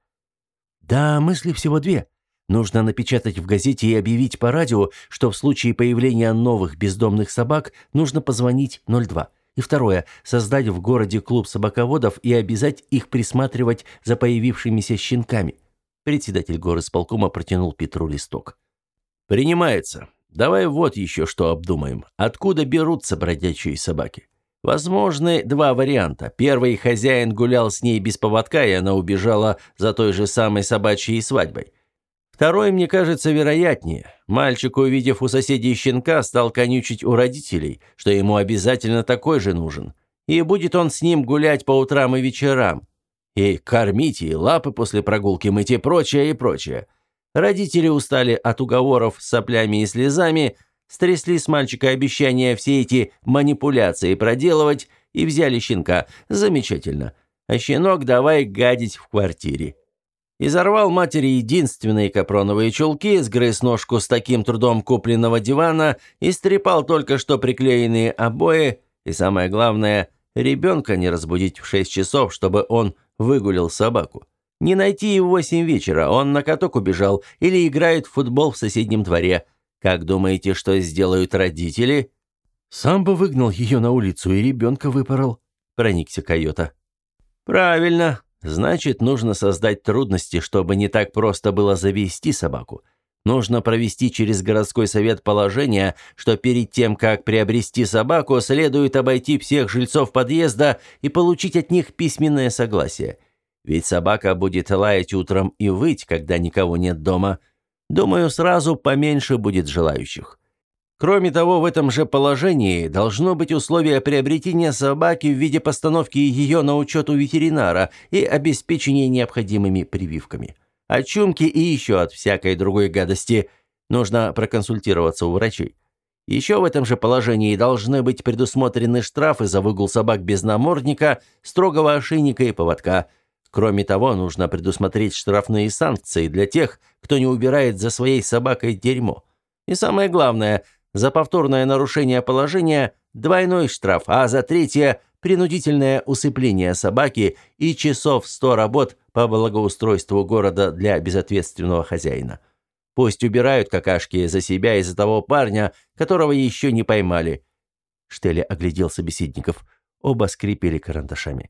Да, мысли всего две. Нужно напечатать в газете и объявить по радио, что в случае появления новых бездомных собак нужно позвонить ноль два. И второе, создать в городе клуб собаководов и обязать их присматривать за появившимися щенками. Председатель горисполкома протянул Петру листок. Принимается. Давай вот еще что обдумаем. Откуда берутся бродячие собаки? Возможны два варианта. Первый, хозяин гулял с ней без поводка, и она убежала за той же самой собачьей свадьбой. Второй, мне кажется, вероятнее. Мальчик, увидев у соседей щенка, стал конючить у родителей, что ему обязательно такой же нужен. И будет он с ним гулять по утрам и вечерам. И кормить, и лапы после прогулки мыть, и прочее, и прочее. Родители устали от уговоров с соплями и слезами, стрясли с мальчика обещания все эти манипуляции проделывать и взяли щенка. Замечательно. А щенок давай гадить в квартире. Изорвал матери единственные капроновые чулки, сгрыз ножку с таким трудом купленного дивана, истрепал только что приклеенные обои и, самое главное, ребенка не разбудить в шесть часов, чтобы он выгулил собаку. Не найти и в восемь вечера, он на каток убежал или играет в футбол в соседнем дворе. Как думаете, что сделают родители? Сам бы выгнал ее на улицу и ребенка выпорол, проникся койота. Правильно. Значит, нужно создать трудности, чтобы не так просто было завести собаку. Нужно провести через городской совет положение, что перед тем, как приобрести собаку, следует обойти всех жильцов подъезда и получить от них письменное согласие. Ведь собака будет лаять утром и выть, когда никого нет дома. Думаю, сразу поменьше будет желающих. Кроме того, в этом же положении должно быть условие приобретения собаки в виде постановки ее на учет у ветеринара и обеспечения необходимыми прививками. От чумки и еще от всякой другой гадости нужно проконсультироваться у врачей. Еще в этом же положении должны быть предусмотрены штрафы за выгул собак без намордника, строгого ошейника и поводка. Кроме того, нужно предусмотреть штрафные санкции для тех, кто не убирает за своей собакой дерьмо. И самое главное, за повторное нарушение положения двойной штраф, а за третье – принудительное усыпление собаки и часов сто работ по благоустройству города для безответственного хозяина. Пусть убирают какашки за себя и за того парня, которого еще не поймали. Штеля оглядел собеседников. Оба скрипели карандашами.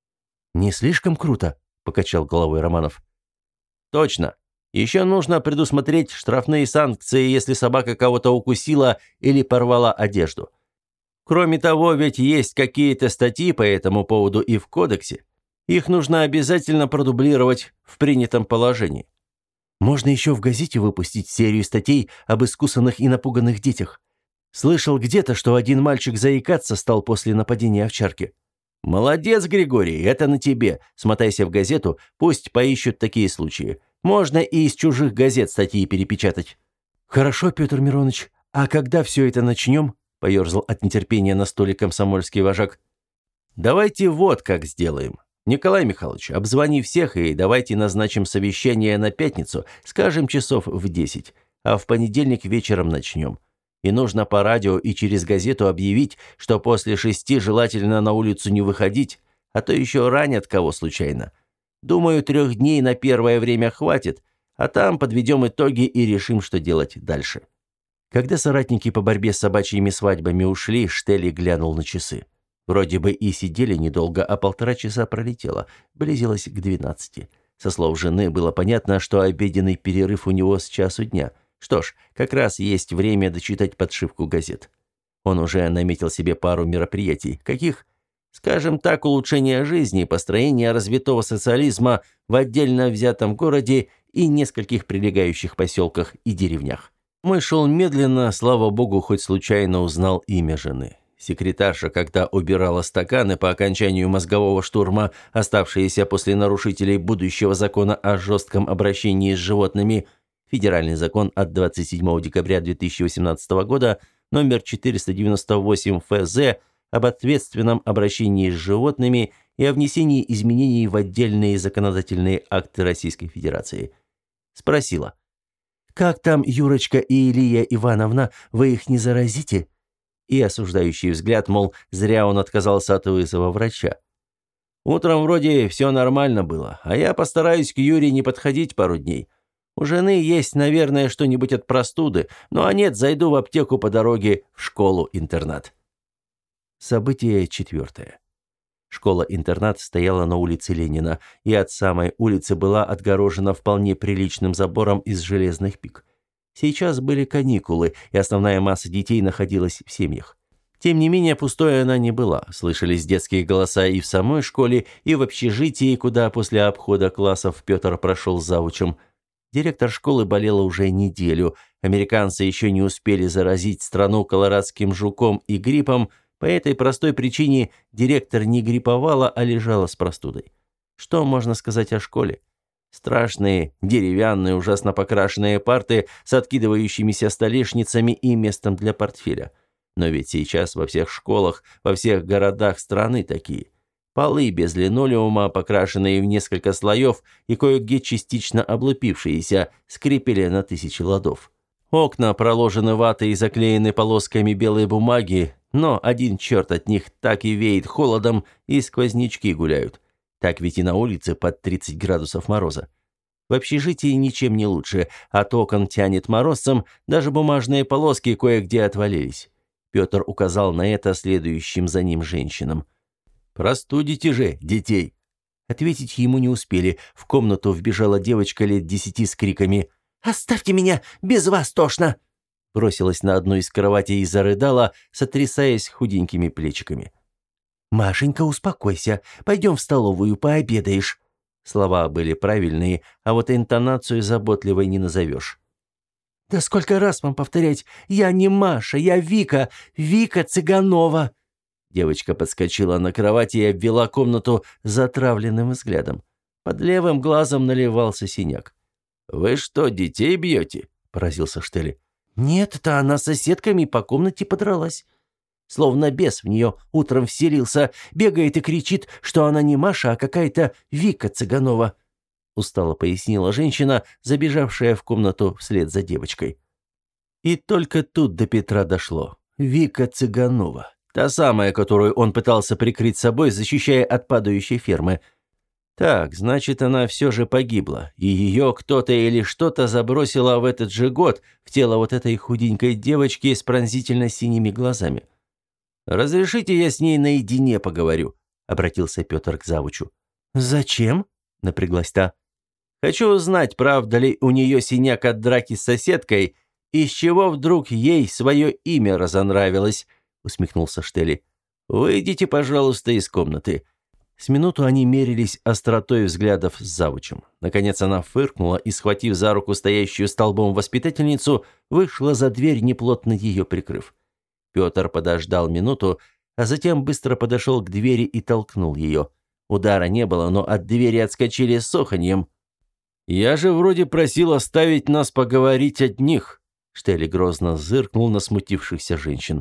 «Не слишком круто?» – покачал головой Романов. «Точно. Еще нужно предусмотреть штрафные санкции, если собака кого-то укусила или порвала одежду. Кроме того, ведь есть какие-то статьи по этому поводу и в кодексе. Их нужно обязательно продублировать в принятом положении». «Можно еще в газете выпустить серию статей об искусанных и напуганных детях. Слышал где-то, что один мальчик заикаться стал после нападения овчарки». «Молодец, Григорий, это на тебе. Смотайся в газету, пусть поищут такие случаи. Можно и из чужих газет статьи перепечатать». «Хорошо, Петр Миронович. А когда все это начнем?» – поерзал от нетерпения на стуле комсомольский вожак. «Давайте вот как сделаем. Николай Михайлович, обзвони всех и давайте назначим совещание на пятницу, скажем, часов в десять, а в понедельник вечером начнем. И нужно по радио и через газету объявить, что после шести желательно на улицу не выходить, а то еще ранят кого случайно. Думаю, трех дней на первое время хватит, а там подведем итоги и решим, что делать дальше». Когда соратники по борьбе с собачьими свадьбами ушли, Штелли глянул на часы. Вроде бы и сидели недолго, а полтора часа пролетело, близилось к двенадцати. Со слов жены было понятно, что обеденный перерыв у него с часу дня. Что ж, как раз есть время дочитать подшивку газет. Он уже наметил себе пару мероприятий. Каких? Скажем так, улучшение жизни, построение развитого социализма в отдельно взятом городе и нескольких прилегающих поселках и деревнях. Мой шел медленно, слава богу, хоть случайно узнал имя жены. Секретарша, когда убирала стаканы по окончанию мозгового штурма, оставшиеся после нарушителей будущего закона о жестком обращении с животными, федеральный закон от двадцать седьмого декабря две тысячи восемнадцатого года, номер четыреста девяносто восемь эф зэ, об ответственном обращении с животными и о внесении изменений в отдельные законодательные акты Российской Федерации. Спросила: «Как там Юрочка и Илья Ивановна, вы их не заразите?» и осуждающий взгляд, мол, зря он отказался от вызова врача. Утром вроде все нормально было, а я постараюсь к Юре не подходить пару дней. У жены есть, наверное, что-нибудь от простуды, ну а нет, зайду в аптеку по дороге в школу-интернат. Событие четвертое. Школа-интернат стояла на улице Ленина, и от самой улицы была отгорожена вполне приличным забором из железных пик. Сейчас были каникулы, и основная масса детей находилась в семьях. Тем не менее, пустой она не была. Слышались детские голоса и в самой школе, и в общежитии, куда после обхода классов Петр прошел с завучем. Директор школы болела уже неделю. Американцы еще не успели заразить страну колорадским жуком и гриппом. По этой простой причине директор не грипповала, а лежала с простудой. Что можно сказать о школе? Страшные, деревянные, ужасно покрашенные парты с откидывающимися столешницами и местом для портфеля. Но ведь сейчас во всех школах, во всех городах страны такие. Полы без линолеума, покрашенные в несколько слоев и кое-где частично облупившиеся, скрипели на тысячи ладов. Окна проложены ватой и заклеены полосками белой бумаги, но один черт от них так и веет холодом, и сквознячки гуляют. Так ведь и на улице под тридцать градусов мороза. В общежитии ничем не лучше, от окон тянет морозцем, даже бумажные полоски кое-где отвалились. Петр указал на это следующим за ним женщинам. «Простудите же детей!» Ответить ему не успели. В комнату вбежала девочка лет десяти с криками «Оставьте меня! Без вас тошно!» Бросилась на одну из кроватей и зарыдала, сотрясаясь худенькими плечиками. «Машенька, успокойся. Пойдем в столовую, пообедаешь». Слова были правильные, а вот интонацию заботливой не назовешь. «Да сколько раз вам повторять? Я не Маша, я Вика, Вика Цыганова!» Девочка подскочила на кровати и обвела комнату затравленным взглядом. Под левым глазом наливался синяк. «Вы что, детей бьете?» – поразился Штели. «Нет, это она с соседками по комнате подралась. Словно бес в нее утром вселился, бегает и кричит, что она не Маша, а какая-то Вика Цыганова», – устало пояснила женщина, забежавшая в комнату вслед за девочкой. И только тут до Петра дошло. Вика Цыганова. Та самая, которую он пытался прикрыть собой, защищая от падающей фермы. Так, значит, она все же погибла, и ее кто-то или что-то забросило в этот же год в тело вот этой худенькой девочки с пронзительно синими глазами. «Разрешите, я с ней наедине поговорю», — обратился Петр к завучу. «Зачем?» — напряглась та. «Хочу узнать, правда ли у нее синяк от драки с соседкой, из чего вдруг ей свое имя разонравилось», — усмехнулся Штели. «Выйдите, пожалуйста, из комнаты». С минуту они мерились остротой взглядов с завучем. Наконец она фыркнула и, схватив за руку стоящую столбом воспитательницу, вышла за дверь, неплотно ее прикрыв. Петр подождал минуту, а затем быстро подошел к двери и толкнул ее. Удара не было, но от двери отскочили с оханьем. «Я же вроде просил оставить нас поговорить одних», — Штели грозно зыркнул на смутившихся женщин.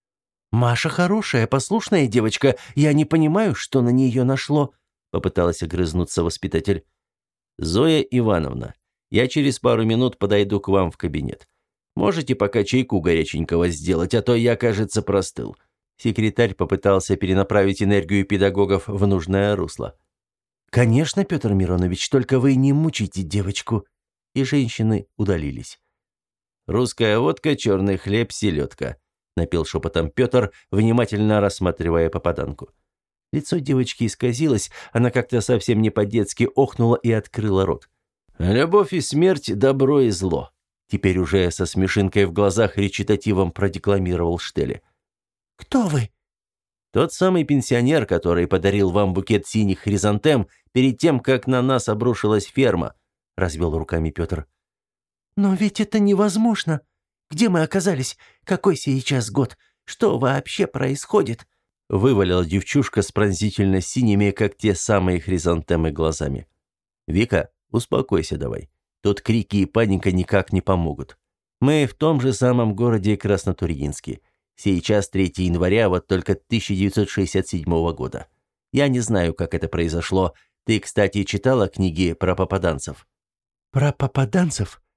«Маша хорошая, послушная девочка. Я не понимаю, что на нее нашло», — попыталась огрызнуться воспитатель. «Зоя Ивановна, я через пару минут подойду к вам в кабинет. Можете пока чайку горяченького сделать, а то я, кажется, простыл». Секретарь попытался перенаправить энергию педагогов в нужное русло. «Конечно, Петр Миронович, только вы не мучайте девочку». И женщины удалились. «Русская водка, черный хлеб, селедка», — напел шепотом Петр, внимательно рассматривая попаданку. Лицо девочки исказилось, она как-то совсем не по-детски охнула и открыла рот. «Любовь и смерть, добро и зло», — теперь уже со смешинкой в глазах речитативом продекламировал Штели. «Кто вы?» «Тот самый пенсионер, который подарил вам букет синих хризантем перед тем, как на нас обрушилась ферма», — развел руками Петр. «Но ведь это невозможно. Где мы оказались? Какой сейчас год? Что вообще происходит?» — вывалила девчушка с пронзительно синими, как те самые хризантемы, глазами. «Вика, успокойся давай. Тут крики и паника никак не помогут. Мы в том же самом городе Краснотурьинске. Сейчас третьего января, вот только тысяча девятьсот шестьдесят седьмого года. Я не знаю, как это произошло. Ты, кстати, читала книги про попаданцев?» «Про попаданцев?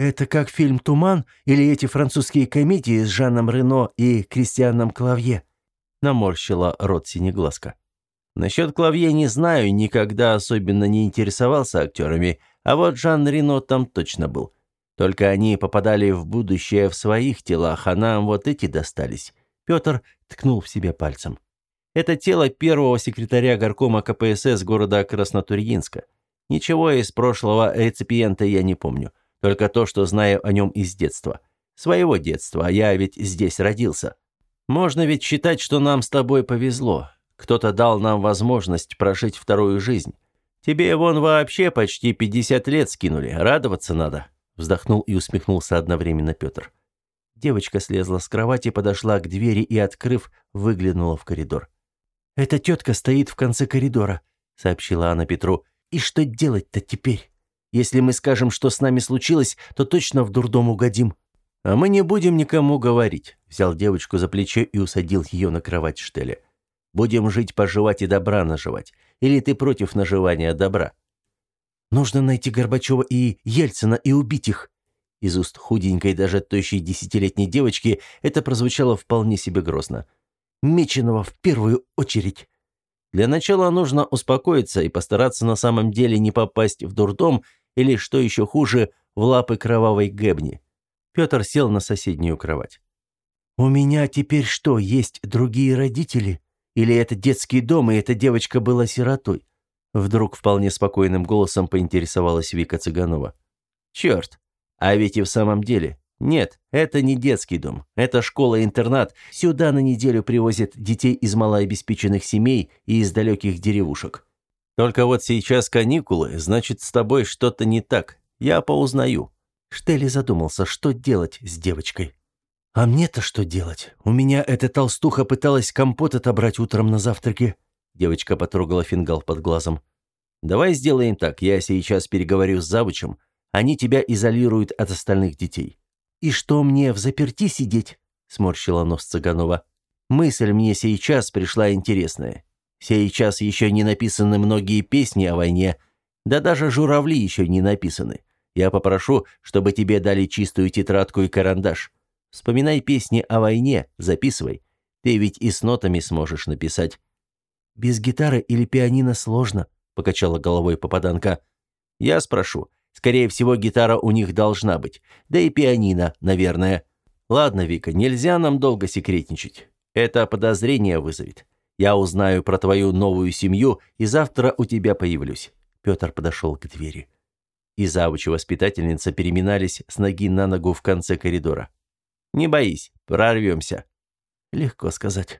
Это как фильм «Туман» или эти французские комедии с Жаном Рено и Кристианом Клавье?» Наморщила рот синеглазка. Насчет Клавье не знаю, никогда особенно не интересовался актерами, а вот Жан Рено там точно был. Только они попадали в будущее в своих телах, а нам вот эти достались. Петр ткнул в себя пальцем. Это тело первого секретаря горкома ка пэ эс эс города Краснотурьинска. Ничего из прошлого реципиента я не помню. Только то, что знаю о нем из детства. Своего детства, а я ведь здесь родился. Можно ведь считать, что нам с тобой повезло. Кто-то дал нам возможность прожить вторую жизнь. Тебе вон вообще почти пятьдесят лет скинули, радоваться надо. Вздохнул и усмехнулся одновременно Петр. Девочка слезла с кровати, подошла к двери и, открыв, выглянула в коридор. «Эта тетка стоит в конце коридора», — сообщила она Петру. «И что делать-то теперь? Если мы скажем, что с нами случилось, то точно в дурдом угодим». «А мы не будем никому говорить», — взял девочку за плечо и усадил ее на кровать Штеля. «Будем жить, поживать и добра наживать. Или ты против наживания добра?» «Нужно найти Горбачева и Ельцина и убить их». Из уст худенькой, даже тощей десятилетней девочки это прозвучало вполне себе грозно. «Меченого в первую очередь». Для начала нужно успокоиться и постараться на самом деле не попасть в дурдом или, что еще хуже, в лапы кровавой Гэбни. Петр сел на соседнюю кровать. «У меня теперь что, есть другие родители? Или это детский дом, и эта девочка была сиротой?» Вдруг вполне спокойным голосом поинтересовалась Вика Цыганова. «Черт, а ведь и в самом деле. Нет, это не детский дом, это школа-интернат. Сюда на неделю привозят детей из малообеспеченных семей и из далеких деревушек. Только вот сейчас каникулы, значит, с тобой что-то не так. Я поузнаю». Штелли задумался, что делать с девочкой. «А мне-то что делать? У меня эта толстуха пыталась компот отобрать утром на завтраке». Девочка потрогала фингал под глазом. «Давай сделаем так, я сейчас переговорю с завучем. Они тебя изолируют от остальных детей». «И что, мне взаперти сидеть?» — сморщила нос Цыганова. «Мысль мне сейчас пришла интересная. Сейчас еще не написаны многие песни о войне, да даже журавли еще не написаны. Я попрошу, чтобы тебе дали чистую тетрадку и карандаш. Вспоминай песни о войне, записывай. Ты ведь и с нотами сможешь написать». «Без гитары или пианино сложно», — покачала головой попаданка. «Я спрошу. Скорее всего, гитара у них должна быть. Да и пианино, наверное. Ладно, Вика, нельзя нам долго секретничать. Это подозрение вызовет. Я узнаю про твою новую семью, и завтра у тебя появлюсь». Петр подошел к двери. И завуч и воспитательница переминались с ноги на ногу в конце коридора. «Не боись, прорвемся». «Легко сказать».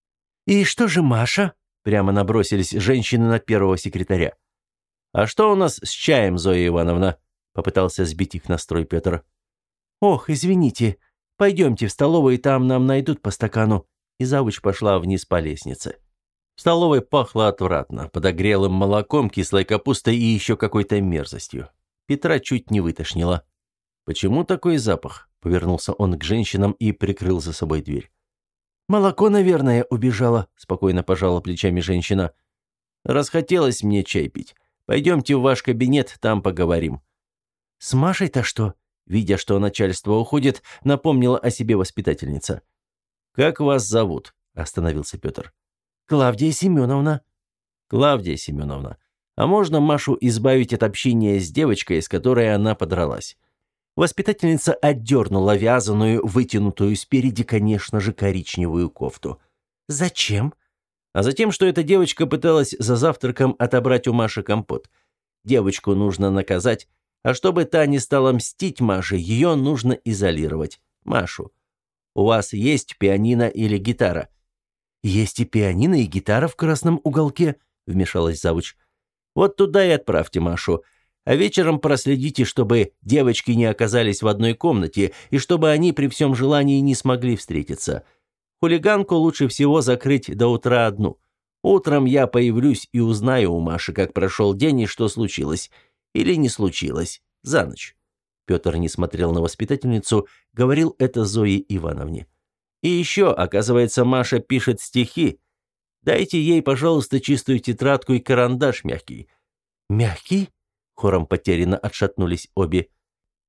«И что же Маша?» Прямо набросились женщины на первого секретаря. «А что у нас с чаем, Зоя Ивановна?» Попытался сбить их настрой Петр. «Ох, извините. Пойдемте в столовую, и там нам найдут по стакану». И завуч пошла вниз по лестнице. В столовой пахло отвратно, подогрелым молоком, кислой капустой и еще какой-то мерзостью. Петра чуть не вытошнило. «Почему такой запах?» — повернулся он к женщинам и прикрыл за собой дверь. «Молоко, наверное, убежало», — спокойно пожала плечами женщина. «Расхотелось мне чай пить. Пойдемте в ваш кабинет, там поговорим». «С Машей-то что?» Видя, что начальство уходит, напомнила о себе воспитательница. «Как вас зовут?» — остановился Петр. «Клавдия Семеновна». «Клавдия Семеновна, а можно Машу избавить от общения с девочкой, с которой она подралась?» Воспитательница отдернула вязаную, вытянутую спереди, конечно же, коричневую кофту. «Зачем?» «А затем, что эта девочка пыталась за завтраком отобрать у Маши компот. Девочку нужно наказать, а чтобы та не стала мстить Маше, ее нужно изолировать. Машу. У вас есть пианино или гитара?» «Есть и пианино, и гитара в красном уголке», — вмешалась завуч. «Вот туда и отправьте Машу. А вечером проследите, чтобы девочки не оказались в одной комнате и чтобы они при всем желании не смогли встретиться. Хулиганку лучше всего закрыть до утра одну. Утром я появлюсь и узнаю у Маши, как прошел день и что случилось. Или не случилось. За ночь». Петр не смотрел на воспитательницу, говорил это Зое Ивановне. «И еще, оказывается, Маша пишет стихи. Дайте ей, пожалуйста, чистую тетрадку и карандаш мягкий». «Мягкий?» Хором потерянно отшатнулись обе.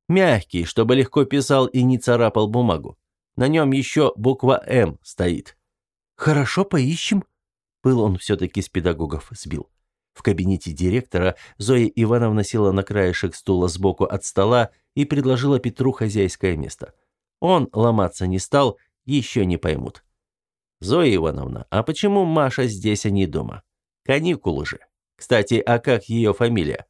Мягкий, чтобы легко писал и не царапал бумагу. На нем еще буква «М» стоит». «Хорошо, поищем». Пыл он все-таки с педагогов сбил. В кабинете директора Зоя Ивановна села на краешек стула сбоку от стола и предложила Петру хозяйское место. Он ломаться не стал, еще не поймут. «Зоя Ивановна, а почему Маша здесь, а не дома? Каникулы же. Кстати, а как ее фамилия?»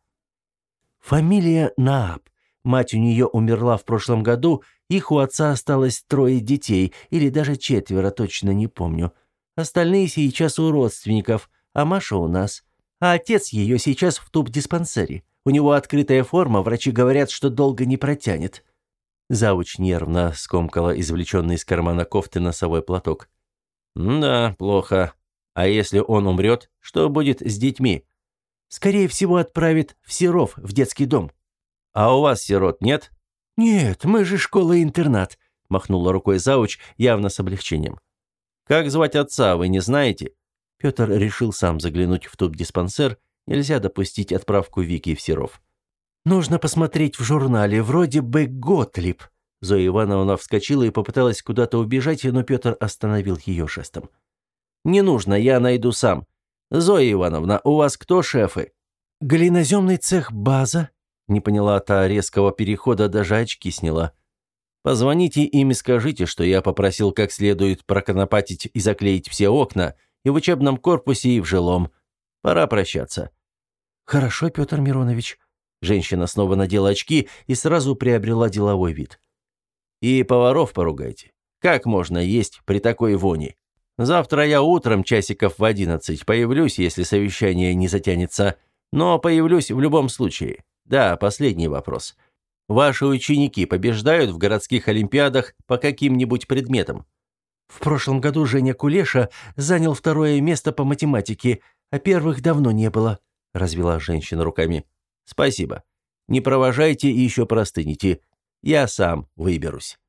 «Фамилия Нааб. Мать у нее умерла в прошлом году, их у отца осталось трое детей, или даже четверо, точно не помню. Остальные сейчас у родственников, а Маша у нас. А отец ее сейчас в тубдиспансере. У него открытая форма, врачи говорят, что долго не протянет». Завуч нервно скомкала извлеченный из кармана кофты носовой платок. «Да, плохо. А если он умрет, что будет с детьми?» «Скорее всего, отправит в Серов, в детский дом». «А у вас сирот нет?» «Нет, мы же школа-интернат», – махнула рукой завуч, явно с облегчением. «Как звать отца, вы не знаете?» Петр решил сам заглянуть в тубдиспансер. Нельзя допустить отправку Вики в Серов. «Нужно посмотреть в журнале, вроде бы Готлиб». Зоя Ивановна вскочила и попыталась куда-то убежать, но Петр остановил ее жестом. «Не нужно, я найду сам. Зоя Ивановна, у вас кто шефы?» «Глиноземный цех «База». Не поняла та резкого перехода, даже очки сняла. «Позвоните им и скажите, что я попросил как следует проконопатить и заклеить все окна и в учебном корпусе, и в жилом. Пора прощаться». «Хорошо, Петр Миронович». Женщина снова надела очки и сразу приобрела деловой вид. «И поваров поругайте. Как можно есть при такой вони? Завтра я утром часиков в одиннадцать появлюсь, если совещание не затянется, но появлюсь в любом случае. Да, последний вопрос. Ваши ученики побеждают в городских олимпиадах по каким-нибудь предметам?» «В прошлом году Женя Кулеша занял второе место по математике, а первых давно не было», — развела женщина руками. «Спасибо. Не провожайте и еще простынете. Я сам выберусь».